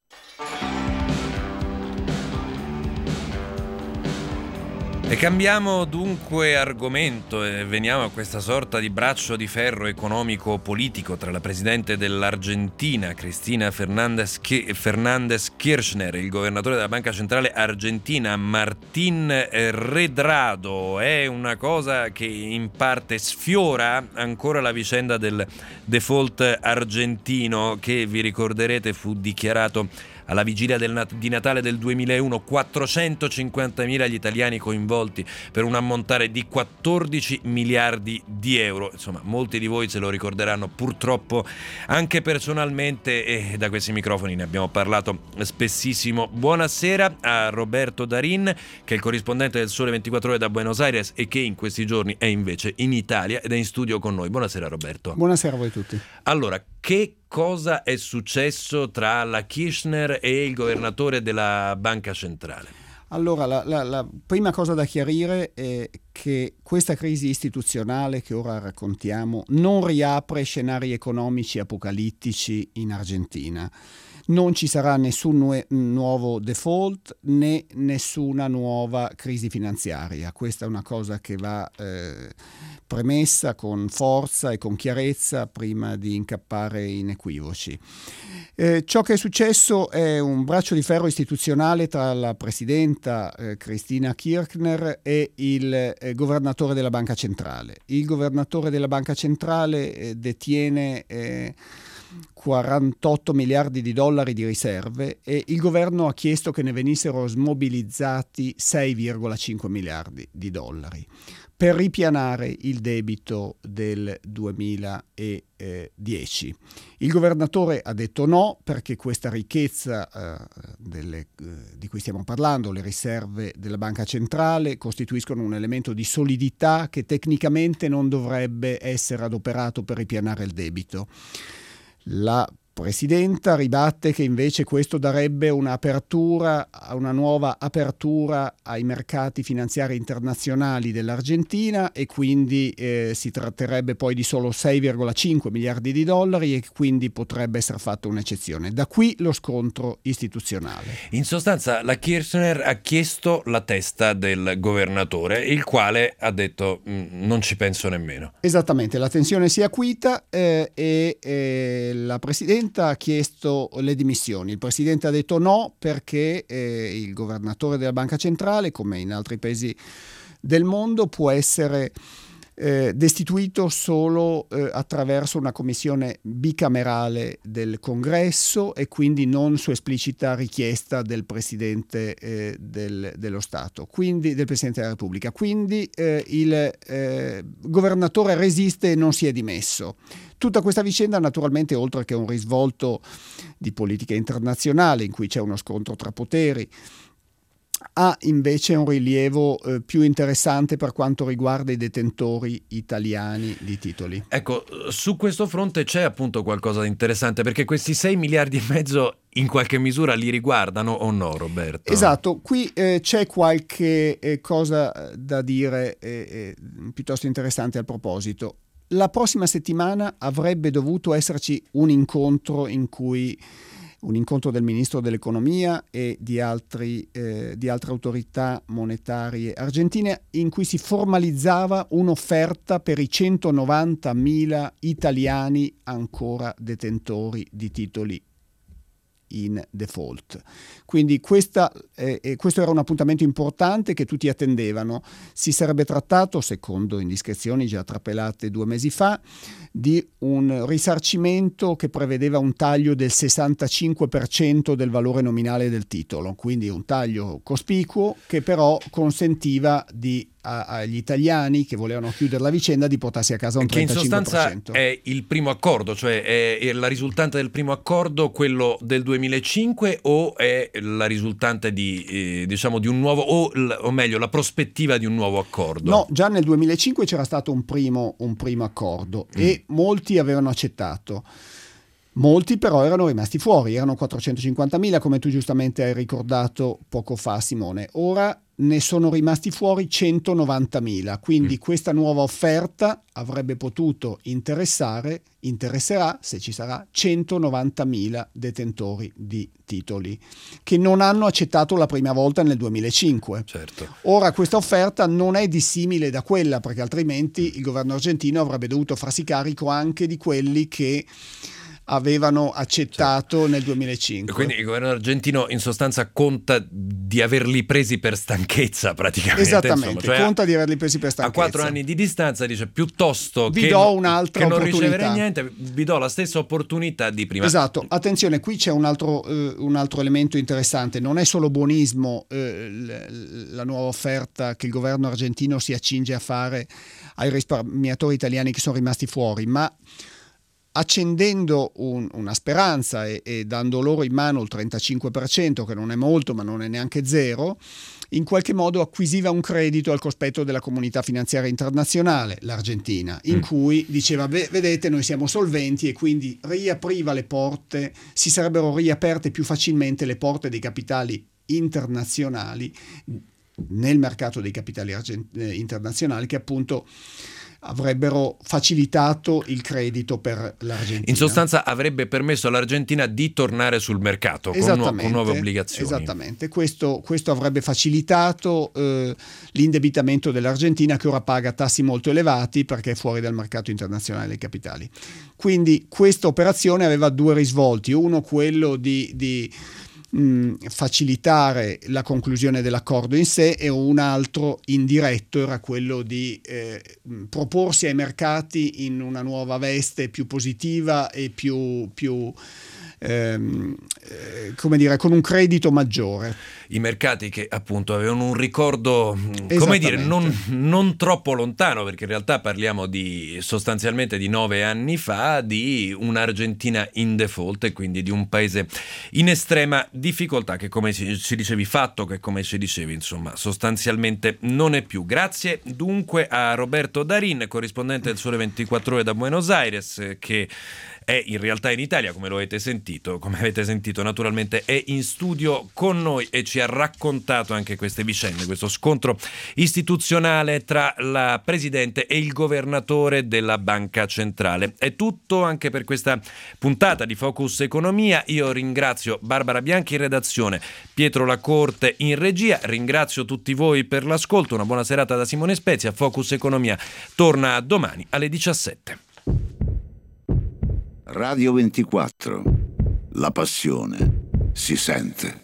E cambiamo dunque argomento e veniamo a questa sorta di braccio di ferro economico-politico tra la presidente dell'Argentina, Cristina Fernández Kirchner, e il governatore della Banca Centrale Argentina, Martín Redrado. È una cosa che in parte sfiora ancora la vicenda del default argentino che, vi ricorderete, fu dichiarato alla vigilia del Nat- di Natale del duemilauno, quattrocentocinquantamila gli italiani coinvolti per un ammontare di quattordici miliardi di euro. Insomma, molti di voi se lo ricorderanno purtroppo anche personalmente e da questi microfoni ne abbiamo parlato spessissimo. Buonasera a Roberto Darin, che è il corrispondente del Sole ventiquattro Ore da Buenos Aires e che in questi giorni è invece in Italia ed è in studio con noi. Buonasera Roberto. Buonasera a voi tutti. Allora, che cosa è successo tra la Kirchner e il governatore della Banca Centrale? Allora, la, la, la prima cosa da chiarire è che questa crisi istituzionale che ora raccontiamo non riapre scenari economici apocalittici in Argentina. Non ci sarà nessun nu- nuovo default né nessuna nuova crisi finanziaria. Questa è una cosa che va eh, premessa con forza e con chiarezza prima di incappare in equivoci. Eh, ciò che è successo è un braccio di ferro istituzionale tra la presidenta eh, Cristina Kirchner e il eh, governatore della Banca Centrale. Il governatore della Banca Centrale eh, detiene eh, quarantotto miliardi di dollari di riserve e il governo ha chiesto che ne venissero smobilizzati sei virgola cinque miliardi di dollari per ripianare il debito del duemiladieci. Il governatore ha detto no, perché questa ricchezza eh, delle, eh, di cui stiamo parlando, le riserve della Banca Centrale, costituiscono un elemento di solidità che tecnicamente non dovrebbe essere adoperato per ripianare il debito. La Presidenta ribatte che invece questo darebbe un'apertura, una nuova apertura ai mercati finanziari internazionali dell'Argentina e quindi eh, si tratterebbe poi di solo sei virgola cinque miliardi di dollari e quindi potrebbe essere fatta un'eccezione. Da qui lo scontro istituzionale. In sostanza la Kirchner ha chiesto la testa del governatore, il quale ha detto non ci penso nemmeno. Esattamente, la tensione si è acuita eh, e eh, la Presidenta ha chiesto le dimissioni. Il Presidente ha detto no perché eh, il governatore della Banca Centrale, come in altri paesi del mondo, può essere eh, destituito solo eh, attraverso una commissione bicamerale del Congresso e quindi non su esplicita richiesta del Presidente eh, del, dello Stato, quindi del Presidente della Repubblica. Quindi eh, il eh, governatore resiste e non si è dimesso. Tutta questa vicenda naturalmente, oltre che un risvolto di politica internazionale in cui c'è uno scontro tra poteri, ha invece un rilievo eh, più interessante per quanto riguarda i detentori italiani di titoli. Ecco, su questo fronte c'è appunto qualcosa di interessante, perché questi sei miliardi e mezzo in qualche misura li riguardano o no, Roberto? Esatto, qui eh, c'è qualche eh, cosa da dire eh, eh, piuttosto interessante al proposito. La prossima settimana avrebbe dovuto esserci un incontro in cui un incontro del Ministro dell'Economia e di, altri, eh, di altre autorità monetarie argentine in cui si formalizzava un'offerta per i centonovantamila italiani ancora detentori di titoli in default. Quindi questa, eh, questo era un appuntamento importante che tutti attendevano. Si sarebbe trattato, secondo indiscrezioni già trapelate due mesi fa, di un risarcimento che prevedeva un taglio del sessantacinque per cento del valore nominale del titolo, quindi un taglio cospicuo che però consentiva di a, agli italiani che volevano chiudere la vicenda di portarsi a casa un trentacinque per cento. Che in sostanza è il primo accordo, cioè è, è la risultante del primo accordo quello del duemilacinque o è la risultante di eh, diciamo di un nuovo o, o meglio la prospettiva di un nuovo accordo? No, già nel duemilacinque c'era stato un primo, un primo accordo mm. e molti avevano accettato. Molti però erano rimasti fuori, erano quattrocentocinquantamila come tu giustamente hai ricordato poco fa, Simone. Ora ne sono rimasti fuori centonovantamila, quindi mm. questa nuova offerta avrebbe potuto interessare, interesserà, se ci sarà, centonovantamila detentori di titoli che non hanno accettato la prima volta nel duemilacinque. Certo. Ora questa offerta non è dissimile da quella, perché altrimenti il governo argentino avrebbe dovuto farsi carico anche di quelli che avevano accettato certo. nel duemilacinque. Quindi il governo argentino in sostanza conta di averli presi per stanchezza praticamente. Esattamente, insomma, cioè conta di averli presi per stanchezza. A quattro anni di distanza dice piuttosto vi che, do un'altra che non opportunità. ricevere niente, vi do la stessa opportunità di prima. Esatto, attenzione, qui c'è un altro, uh, un altro elemento interessante, non è solo buonismo uh, l- la nuova offerta che il governo argentino si accinge a fare ai risparmiatori italiani che sono rimasti fuori, ma accendendo un, una speranza e, e dando loro in mano il trentacinque per cento, che non è molto ma non è neanche zero, in qualche modo acquisiva un credito al cospetto della comunità finanziaria internazionale, l'Argentina, in mm. cui diceva, beh, vedete, noi siamo solventi, e quindi riapriva le porte, si sarebbero riaperte più facilmente le porte dei capitali internazionali nel mercato dei capitali argent- eh, internazionali, che appunto avrebbero facilitato il credito per l'Argentina. In sostanza avrebbe permesso all'Argentina di tornare sul mercato con, nu- con nuove obbligazioni. Esattamente, questo, questo avrebbe facilitato eh, l'indebitamento dell'Argentina, che ora paga tassi molto elevati perché è fuori dal mercato internazionale dei capitali. Quindi questa operazione aveva due risvolti, uno quello di, di facilitare la conclusione dell'accordo in sé, e un altro indiretto era quello di eh, proporsi ai mercati in una nuova veste più positiva e più, più ehm, eh, come dire, con un credito maggiore. I mercati che appunto avevano un ricordo, come dire, non, non troppo lontano, perché in realtà parliamo di sostanzialmente di nove anni fa, di un'Argentina in default e quindi di un paese in estrema difficoltà, che come ci, ci dicevi fatto, che come ci dicevi insomma sostanzialmente non è più. Grazie dunque a Roberto Darin, corrispondente del Sole ventiquattro Ore da Buenos Aires, che è in realtà in Italia, come lo avete sentito, come avete sentito naturalmente è in studio con noi e ci ha raccontato anche queste vicende, questo scontro istituzionale tra la Presidente e il Governatore della Banca Centrale. È tutto anche per questa puntata di Focus Economia. Io ringrazio Barbara Bianchi in redazione, Pietro Lacorte in regia, ringrazio tutti voi per l'ascolto, una buona serata da Simone Spezia. Focus Economia torna domani alle diciassette. Radio ventiquattro, la passione si sente.